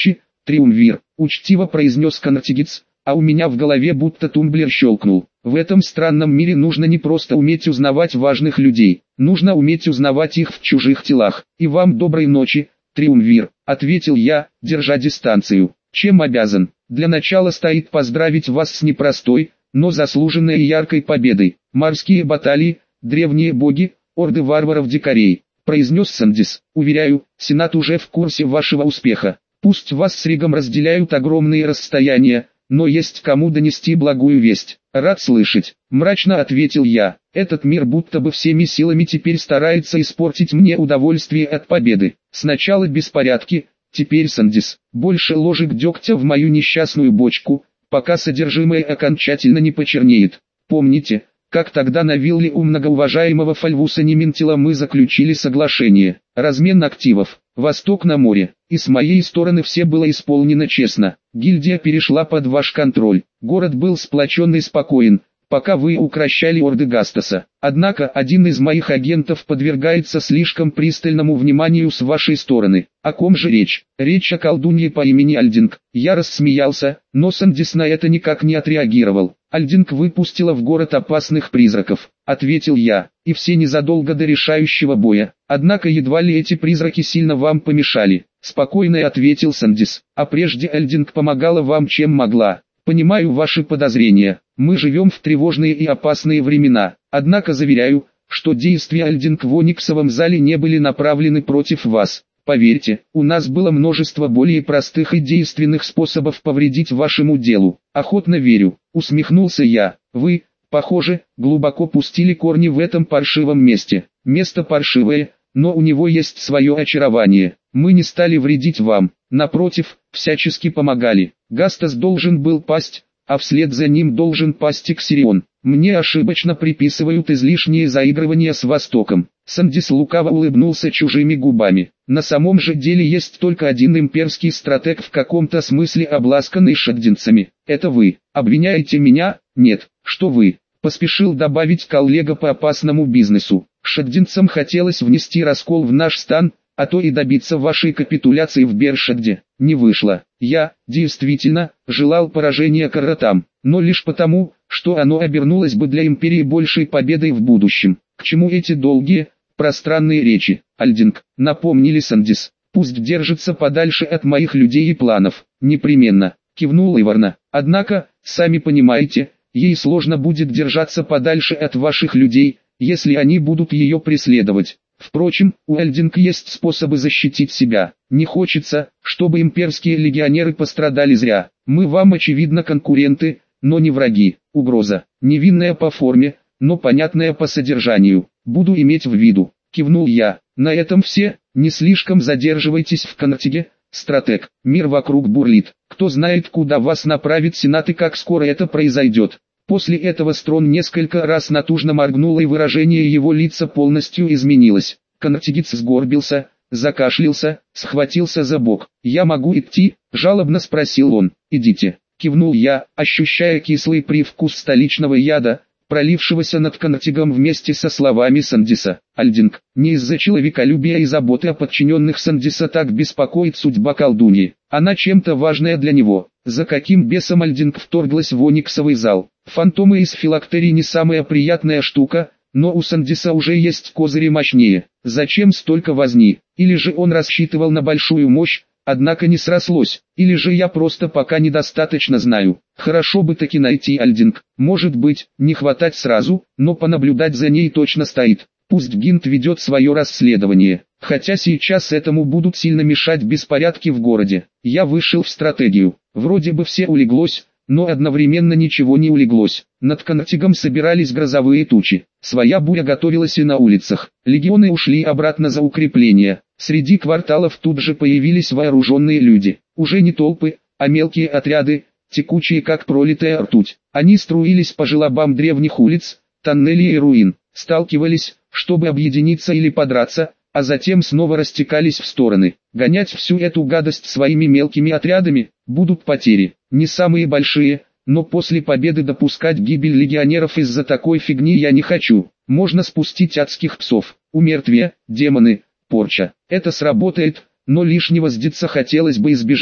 «Триумвир», — учтиво произнес контигец, а у меня в голове будто тумблер щелкнул. В этом странном мире нужно не просто уметь узнавать важных людей, нужно уметь узнавать их в чужих телах. «И вам доброй ночи, Триумвир», — ответил я, держа дистанцию. «Чем обязан? Для начала стоит поздравить вас с непростой, но заслуженной и яркой победой. Морские баталии, древние боги, орды варваров-дикарей», — произнес Сандис. «Уверяю, Сенат уже в курсе вашего успеха. Пусть вас с Ригом разделяют огромные расстояния, но есть кому донести благую весть». «Рад слышать», — мрачно ответил я. «Этот мир будто бы всеми силами теперь старается испортить мне удовольствие от победы. Сначала беспорядки, теперь Сандис. Больше ложек дегтя в мою несчастную бочку, пока содержимое окончательно не почернеет. Помните, как тогда на вилле у многоуважаемого Фальвуса Нементила мы заключили соглашение? Размен активов, Восток на море, и с моей стороны все было исполнено честно. Гильдия перешла под ваш контроль. Город был сплочен и спокоен, пока вы укрощали орды Гастаса. Однако один из моих агентов подвергается слишком пристальному вниманию с вашей стороны. О ком же речь? Речь о колдунье по имени Альдинг. Я рассмеялся, но Сандис на это никак не отреагировал. «Альдинг выпустила в город опасных призраков», — ответил я, — «и все незадолго до решающего боя. Однако едва ли эти призраки сильно вам помешали». Спокойно ответил Сандис. «А прежде Альдинг помогала вам чем могла. Понимаю ваши подозрения. Мы живем в тревожные и опасные времена. Однако заверяю, что действия Альдинг в Ониксовом зале не были направлены против вас. Поверьте, у нас было множество более простых и действенных способов повредить вашему делу». «Охотно верю», — усмехнулся я. «Вы, похоже, глубоко пустили корни в этом паршивом месте. Место паршивое, но у него есть свое очарование. Мы не стали вредить вам, напротив, всячески помогали. Гастас должен был пасть, а вслед за ним должен пасть Иксирион. Мне ошибочно приписывают излишнее заигрывание с Востоком». Сандис лукаво улыбнулся чужими губами. «На самом же деле есть только один имперский стратег, в каком-то смысле обласканный шагдинцами. Это вы. Обвиняете меня? Нет, что вы?» Поспешил добавить коллега по опасному бизнесу. «Шагдинцам хотелось внести раскол в наш стан, а то и добиться вашей капитуляции в Бершадде. Не вышло. Я, действительно, желал поражения Каратам, но лишь потому, что оно обернулось бы для империи большей победой в будущем. К чему эти долгие, пространные речи, Альдинг?» — напомнили Сандис. «Пусть держится подальше от моих людей и планов». «Непременно», — кивнул Иварна. «Однако, сами понимаете, ей сложно будет держаться подальше от ваших людей, если они будут ее преследовать. Впрочем, у Альдинг есть способы защитить себя. Не хочется, чтобы имперские легионеры пострадали зря. Мы вам очевидно конкуренты, но не враги. Угроза, невинная по форме, но понятная по содержанию. Буду иметь в виду», — кивнул я. «На этом все, не слишком задерживайтесь в Контиге, стратег. Мир вокруг бурлит. Кто знает, куда вас направит Сенат и как скоро это произойдет». После этого Строн несколько раз натужно моргнул, и выражение его лица полностью изменилось. Контигец сгорбился, закашлялся, схватился за бок. «Я могу идти?» — жалобно спросил он. «Идите», — кивнул я, ощущая кислый привкус столичного яда, пролившегося над Контигом вместе со словами Сандиса. Альдинг, не из-за человеколюбия и заботы о подчиненных Сандиса так беспокоит судьба колдуньи. Она чем-то важная для него. За каким бесом Альдинг вторглась в Ониксовый зал? Фантомы из филактерий не самая приятная штука, но у Сандиса уже есть козыри мощнее. Зачем столько возни? Или же он рассчитывал на большую мощь, однако не срослось, или же я просто пока недостаточно знаю. Хорошо бы таки найти Альдинг. Может быть, не хватать сразу, но понаблюдать за ней точно стоит. Пусть Гинт ведет свое расследование, хотя сейчас этому будут сильно мешать беспорядки в городе. Я вышел в стратегию. Вроде бы все улеглось, но одновременно ничего не улеглось. Над Контигом собирались грозовые тучи. Своя буря готовилась и на улицах. Легионы ушли обратно за укрепления. Среди кварталов тут же появились вооруженные люди. Уже не толпы, а мелкие отряды, текучие как пролитая ртуть. Они струились по желобам древних улиц, тоннелей и руин. Сталкивались, чтобы объединиться или подраться, а затем снова растекались в стороны. Гонять всю эту гадость своими мелкими отрядами, будут потери. Не самые большие, но после победы допускать гибель легионеров из-за такой фигни я не хочу. Можно спустить адских псов, умертвие, демоны, порча. Это сработает, но лишнего сдиться хотелось бы избежать.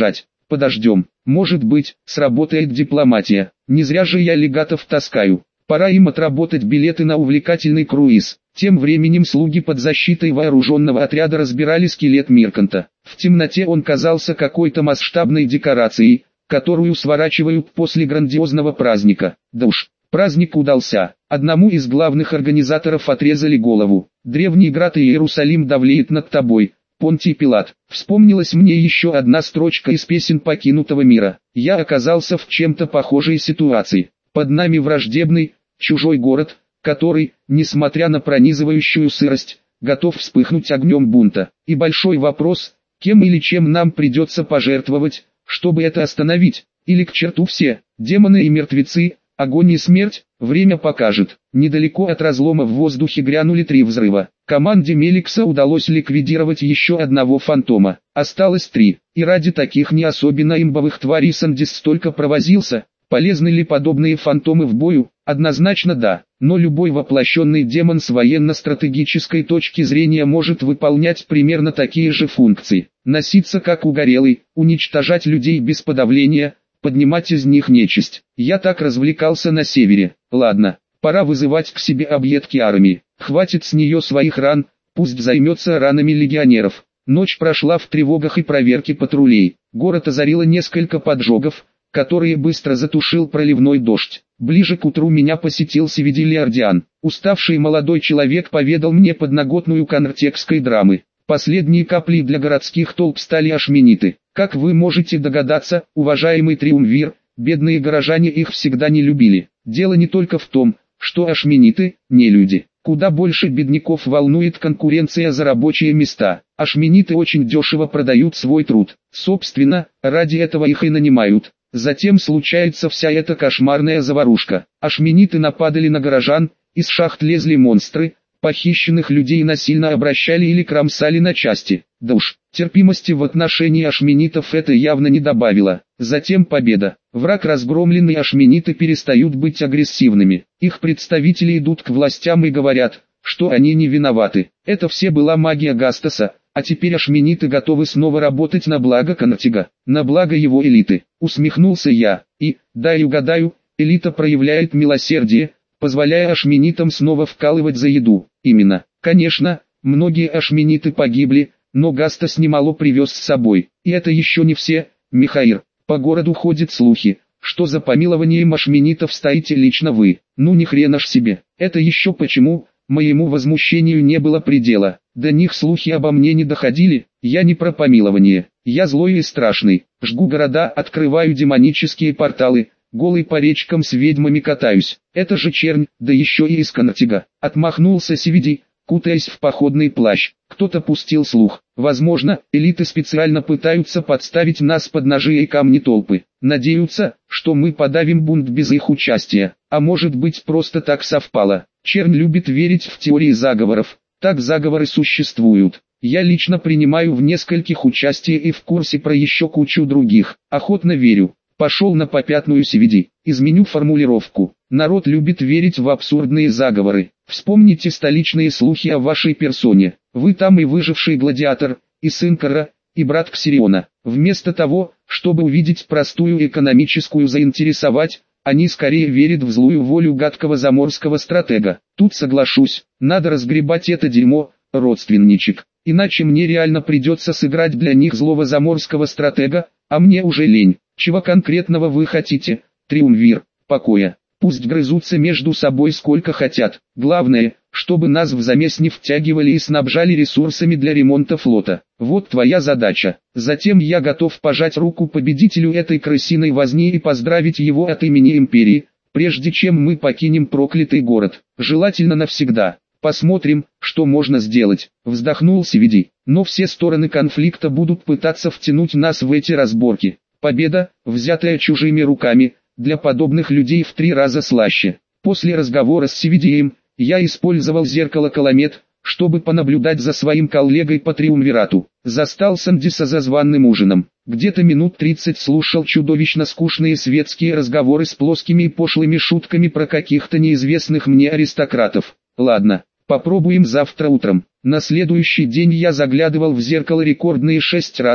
подождем. Может быть, сработает дипломатия. Не зря же я легатов таскаю. Пора им отработать билеты на увлекательный круиз. Тем временем слуги под защитой вооруженного отряда разбирали скелет Мирканта. В темноте он казался какой-то масштабной декорацией, которую сворачивают после грандиозного праздника. Да уж, праздник удался. Одному из главных организаторов отрезали голову. Древний град Иерусалим давлеет над тобой, Понтий Пилат. Вспомнилась мне еще одна строчка из песен покинутого мира. Я оказался в чем-то похожей ситуации. Под нами враждебный, чужой город, который, несмотря на пронизывающую сырость, готов вспыхнуть огнем бунта. И большой вопрос, кем или чем нам придется пожертвовать, чтобы это остановить, или к черту все, демоны и мертвецы, огонь и смерть, время покажет. Недалеко от разлома в воздухе грянули три взрыва. Команде Меликса удалось ликвидировать еще одного фантома. Осталось три, и ради таких не особенно имбовых тварей Сандис столько провозился. Полезны ли подобные фантомы в бою? Однозначно да, но любой воплощенный демон с военно-стратегической точки зрения может выполнять примерно такие же функции. Носиться как угорелый, уничтожать людей без подавления, поднимать из них нечисть. Я так развлекался на севере. Ладно, пора вызывать к себе объедки армии. Хватит с нее своих ран, пусть займется ранами легионеров. Ночь прошла в тревогах и проверке патрулей. Город озарило несколько поджогов, которые быстро затушил проливной дождь. Ближе к утру меня посетил Севиди Леордиан. Уставший молодой человек поведал мне подноготную конртекской драмы. Последние каплей для городских толп стали ашмениты. Как вы можете догадаться, уважаемый триумвир, бедные горожане их всегда не любили. Дело не только в том, что ашмениты – не люди. Куда больше бедняков волнует конкуренция за рабочие места. Ашмениты очень дешево продают свой труд. Собственно, ради этого их и нанимают. Затем случается вся эта кошмарная заварушка. Ашмениты нападали на горожан, из шахт лезли монстры, похищенных людей насильно обращали или кромсали на части. Да уж, терпимости в отношении ашменитов это явно не добавило. Затем победа. Враг разгромлен, и ашмениты перестают быть агрессивными. Их представители идут к властям и говорят, что они не виноваты. Это все была магия Гастаса. А теперь ашмениты готовы снова работать на благо Конртига, на благо его элиты. Усмехнулся я, и, дай угадаю, элита проявляет милосердие, позволяя ашменитам снова вкалывать за еду. Именно. Конечно, многие ашмениты погибли, но Гастас немало привез с собой. И это еще не все, Михаил. По городу ходят слухи, что за помилованием ашменитов стоите лично вы. Ну ни хрена ж себе. Это еще почему? Моему возмущению не было предела. До них слухи обо мне не доходили. Я не про помилование. Я злой и страшный. Жгу города, открываю демонические порталы. Голый по речкам с ведьмами катаюсь. Это же чернь, да еще и из Конртига. Отмахнулся Севиди, кутаясь в походный плащ. Кто-то пустил слух. Возможно, элиты специально пытаются подставить нас под ножи и камни толпы. Надеются, что мы подавим бунт без их участия. А может быть, просто так совпало. Чернь любит верить в теории заговоров. Так заговоры существуют. Я лично принимаю в нескольких участие и в курсе про еще кучу других. Охотно верю. Пошел на попятную Севиди. Изменю формулировку. Народ любит верить в абсурдные заговоры. Вспомните столичные слухи о вашей персоне. Вы там и выживший гладиатор, и сын Кара, и брат Ксириона. Вместо того, чтобы увидеть простую экономическую заинтересовать, они скорее верят в злую волю гадкого заморского стратега. Тут соглашусь, надо разгребать это дерьмо, родственничек. Иначе мне реально придется сыграть для них злого заморского стратега, а мне уже лень. Чего конкретного вы хотите, триумвир? Покоя. Пусть грызутся между собой сколько хотят. Главное, чтобы нас в замес не втягивали и снабжали ресурсами для ремонта флота. Вот твоя задача. Затем я готов пожать руку победителю этой крысиной возни и поздравить его от имени Империи, прежде чем мы покинем проклятый город. Желательно навсегда. Посмотрим, что можно сделать. Вздохнул Севиди. Но все стороны конфликта будут пытаться втянуть нас в эти разборки. Победа, взятая чужими руками, для подобных людей в три раза слаще. После разговора с Севидием, я использовал зеркало Каламет, чтобы понаблюдать за своим коллегой по триумвирату. Застал Сандиса за званым ужином. Где-то минут тридцать слушал чудовищно скучные светские разговоры с плоскими и пошлыми шутками про каких-то неизвестных мне аристократов. Ладно, попробуем завтра утром. На следующий день я заглядывал в зеркало рекордные шесть раз,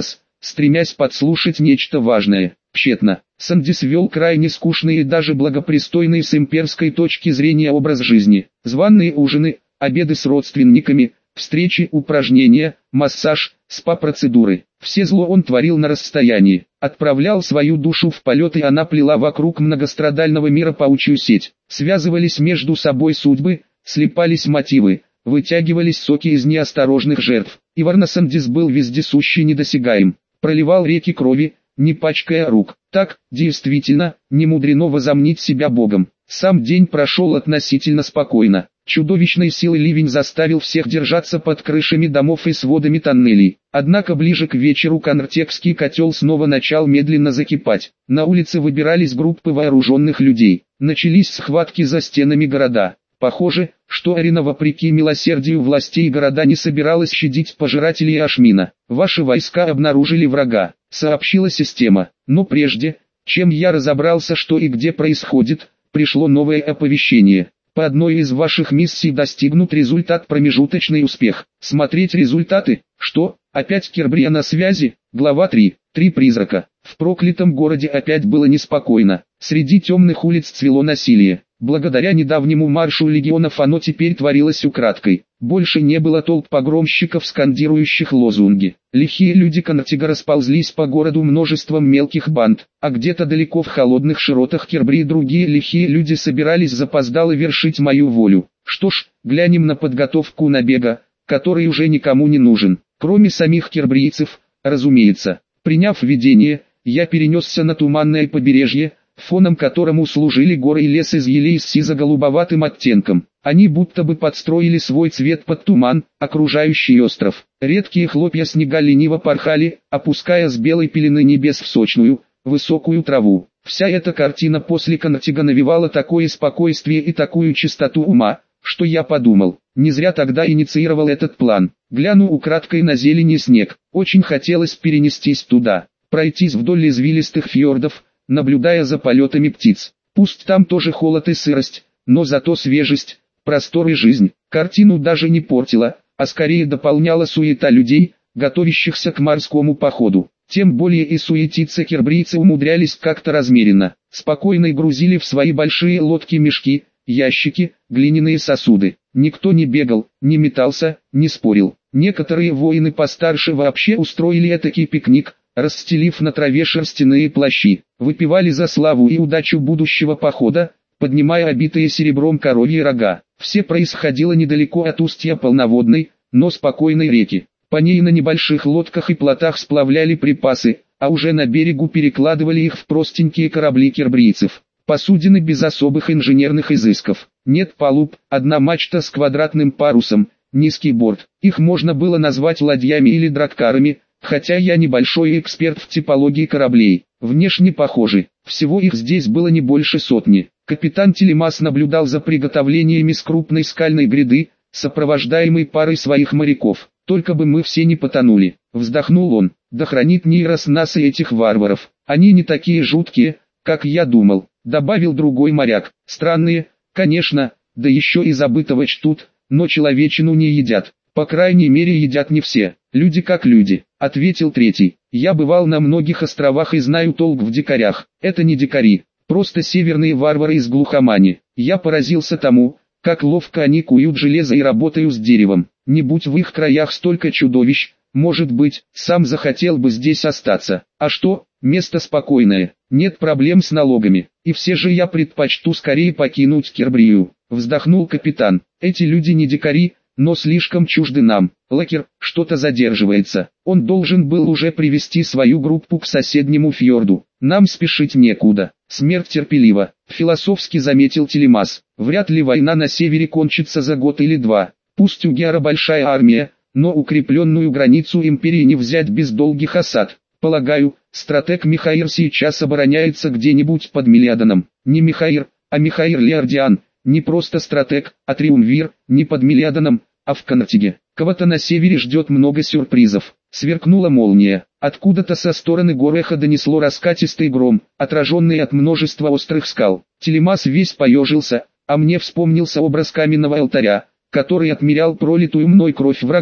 стремясь подслушать нечто важное. Тщетно. Сандис вел крайне скучный и даже благопристойный с имперской точки зрения образ жизни. Званые ужины, обеды с родственниками, встречи, упражнения, массаж, спа-процедуры. Все зло он творил на расстоянии. Отправлял свою душу в полет, и она плела вокруг многострадального мира паучью сеть. Связывались между собой судьбы, слипались мотивы, вытягивались соки из неосторожных жертв. И Варнасандис был вездесущий, недосягаем. Проливал реки крови, не пачкая рук. Так, действительно, не мудрено возомнить себя богом. Сам день прошел относительно спокойно. Чудовищной силой ливень заставил всех держаться под крышами домов и сводами тоннелей. Однако ближе к вечеру конртекский котел снова начал медленно закипать. На улице выбирались группы вооруженных людей. Начались схватки за стенами города. Похоже, что Арина, вопреки милосердию властей города, не собиралась щадить пожирателей Ашмина. «Ваши войска обнаружили врага», — сообщила система. Но прежде, чем я разобрался, что и где происходит, пришло новое оповещение. По одной из ваших миссий достигнут результат, промежуточный успех. Смотреть результаты. Что? Опять Кербрия на связи? Глава три. Три призрака. В проклятом городе опять было неспокойно. Среди темных улиц цвело насилие. Благодаря недавнему маршу легионов оно теперь творилось украдкой. Больше не было толп погромщиков, скандирующих лозунги. Лихие люди Конртига расползлись по городу множеством мелких банд, а где-то далеко в холодных широтах Кербрии другие лихие люди собирались запоздало вершить мою волю. Что ж, глянем на подготовку набега, который уже никому не нужен, кроме самих кербрийцев, разумеется. Приняв видение, я перенесся на туманное побережье, фоном которому служили горы и лес из елей с сизо-голубоватым оттенком. Они будто бы подстроили свой цвет под туман, окружающий остров. Редкие хлопья снега лениво порхали, опуская с белой пелены небес в сочную, высокую траву. Вся эта картина после Конртига навевала такое спокойствие и такую чистоту ума, что я подумал, не зря тогда инициировал этот план. Гляну украдкой на зелень и снег. Очень хотелось перенестись туда, пройтись вдоль извилистых фьордов, наблюдая за полетами птиц. Пусть там тоже холод и сырость, но зато свежесть, простор и жизнь. Картину даже не портила, а скорее дополняла суета людей, готовящихся к морскому походу. Тем более и суетиться кербрийцы умудрялись как-то размеренно. Спокойно грузили в свои большие лодки мешки, ящики, глиняные сосуды. Никто не бегал, не метался, не спорил. Некоторые воины постарше вообще устроили этакий пикник, расстелив на траве шерстяные плащи. Выпивали за славу и удачу будущего похода, поднимая обитые серебром коровьи рога. Все происходило недалеко от устья полноводной, но спокойной реки. По ней на небольших лодках и плотах сплавляли припасы, а уже на берегу перекладывали их в простенькие корабли кербрийцев. Посудины без особых инженерных изысков. Нет палуб, одна мачта с квадратным парусом, низкий борт. Их можно было назвать ладьями или драккарами, хотя я небольшой эксперт в типологии кораблей. Внешне похожи. Всего их здесь было не больше сотни. Капитан Телемас наблюдал за приготовлениями с крупной скальной гряды, сопровождаемой парой своих моряков. Только бы мы все не потонули. Вздохнул он. Да хранит Нейрос нас и этих варваров. Они не такие жуткие, как я думал. Добавил другой моряк. Странные, конечно, да еще и забытого чтут, но человечину не едят. По крайней мере едят не все. Люди как люди, ответил третий. Я бывал на многих островах и знаю толк в дикарях. Это не дикари, просто северные варвары из глухомани. Я поразился тому, как ловко они куют железо и работают с деревом. Не будь в их краях столько чудовищ, может быть, сам захотел бы здесь остаться. А что, место спокойное, нет проблем с налогами. И все же я предпочту скорее покинуть Кербрию. Вздохнул капитан. Эти люди не дикари, но слишком чужды нам. Лакер, что-то задерживается. Он должен был уже привести свою группу к соседнему фьорду. Нам спешить некуда. Смерть терпелива, философски заметил Телемас. Вряд ли война на севере кончится за год или два. Пусть у Геара большая армия, но укрепленную границу империи не взять без долгих осад. Полагаю, стратег Михаир сейчас обороняется где-нибудь под Мелиаданом. Не Михаир, а Михаир Леордиан. Не просто стратег, а триумвир, не под Мелиаданом, а в Конртиге. Кого-то на севере ждет много сюрпризов. Сверкнула молния. Откуда-то со стороны гор эхо донесло раскатистый гром, отраженный от множества острых скал. Телемас весь поежился, а мне вспомнился образ каменного алтаря, который отмерял пролитую мной кровь врагов.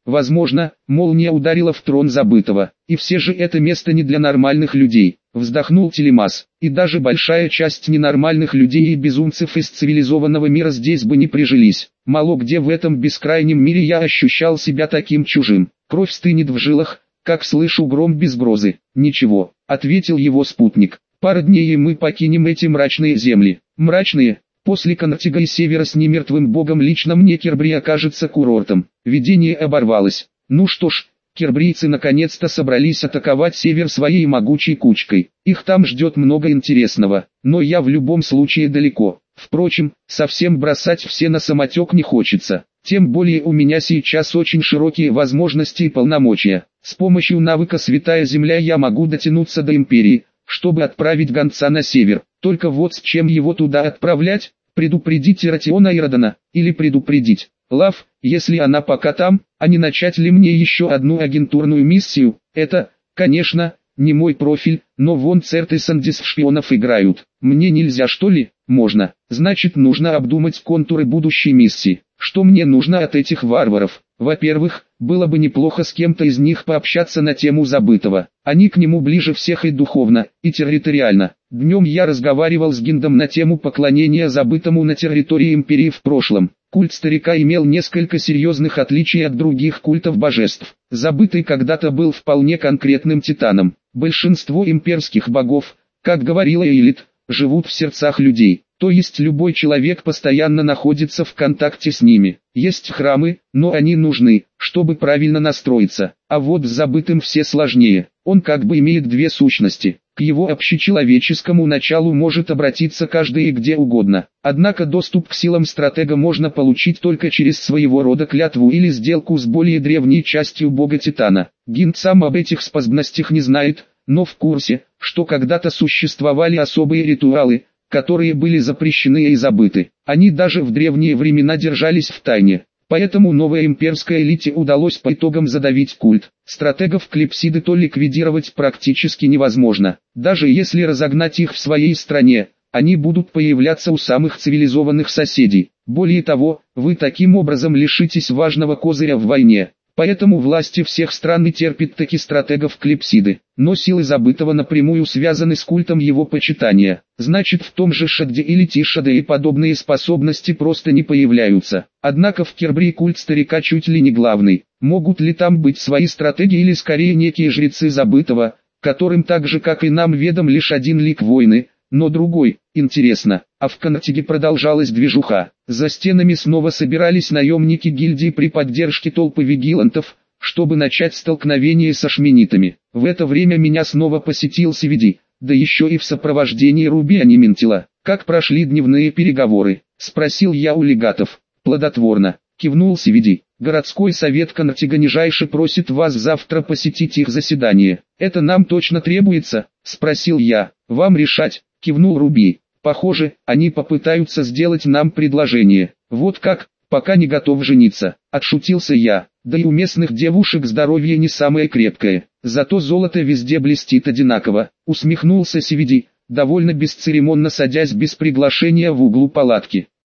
Возможно, молния ударила в трон забытого. И все же это место не для нормальных людей. Вздохнул Телемас. И даже большая часть ненормальных людей и безумцев из цивилизованного мира здесь бы не прижились. Мало где в этом бескрайнем мире я ощущал себя таким чужим. Кровь стынет в жилах, как слышу гром без грозы. Ничего, ответил его спутник. Пара дней и мы покинем эти мрачные земли. Мрачные? После Контига и севера с немертвым богом лично мне Кербри окажется курортом. Видение оборвалось. Ну что ж, кербрийцы наконец-то собрались атаковать север своей могучей кучкой. Их там ждет много интересного, но я в любом случае далеко. Впрочем, совсем бросать все на самотек не хочется. Тем более у меня сейчас очень широкие возможности и полномочия. С помощью навыка «Святая Земля» я могу дотянуться до Империи, чтобы отправить гонца на север. Только вот с чем его туда отправлять? Предупредить Иратиона Иродана, или предупредить Лав, если она пока там, а не начать ли мне еще одну агентурную миссию? Это, конечно, не мой профиль, но вон Цертисандис в шпионов играют. Мне нельзя, что ли? Можно. Значит, нужно обдумать контуры будущей миссии. Что мне нужно от этих варваров? Во-первых, было бы неплохо с кем-то из них пообщаться на тему забытого. Они к нему ближе всех и духовно, и территориально. Днем я разговаривал с Гиндом на тему поклонения забытому на территории Империи в прошлом. Культ старика имел несколько серьезных отличий от других культов божеств. Забытый когда-то был вполне конкретным титаном. Большинство имперских богов, как говорила Элит, живут в сердцах людей. То есть любой человек постоянно находится в контакте с ними. Есть храмы, но они нужны, чтобы правильно настроиться. А вот с забытым все сложнее. Он как бы имеет две сущности. К его общечеловеческому началу может обратиться каждый и где угодно. Однако доступ к силам стратега можно получить только через своего рода клятву или сделку с более древней частью бога Титана. Гинд сам об этих способностях не знает, но в курсе, что когда-то существовали особые ритуалы, которые были запрещены и забыты. Они даже в древние времена держались в тайне. Поэтому новой имперской элите удалось по итогам задавить культ. Стратегов клипсиды то ликвидировать практически невозможно. Даже если разогнать их в своей стране, они будут появляться у самых цивилизованных соседей. Более того, вы таким образом лишитесь важного козыря в войне. Поэтому власти всех стран и терпят таки стратегов клипсиды. Но силы забытого напрямую связаны с культом его почитания. Значит, в том же Шадде или Тишаде и подобные способности просто не появляются. Однако в Кербри культ старика чуть ли не главный. Могут ли там быть свои стратеги или скорее некие жрецы забытого, которым так же как и нам ведом лишь один лик войны, но другой? Интересно. А в Контиге продолжалась движуха. За стенами снова собирались наемники гильдии при поддержке толпы вигилантов, чтобы начать столкновение со шменитами. В это время меня снова посетил Севиди, да еще и в сопровождении Руби Аниментила. «Как прошли дневные переговоры?» – спросил я у легатов. «Плодотворно», – кивнул Севиди. «Городской совет Контига нижайше просит вас завтра посетить их заседание». «Это нам точно требуется?» – спросил я. «Вам решать», – кивнул Руби. «Похоже, они попытаются сделать нам предложение». «Вот как? Пока не готов жениться», – отшутился я. «Да и у местных девушек здоровье не самое крепкое. Зато золото везде блестит одинаково», – усмехнулся Севиди, довольно бесцеремонно садясь без приглашения в углу палатки.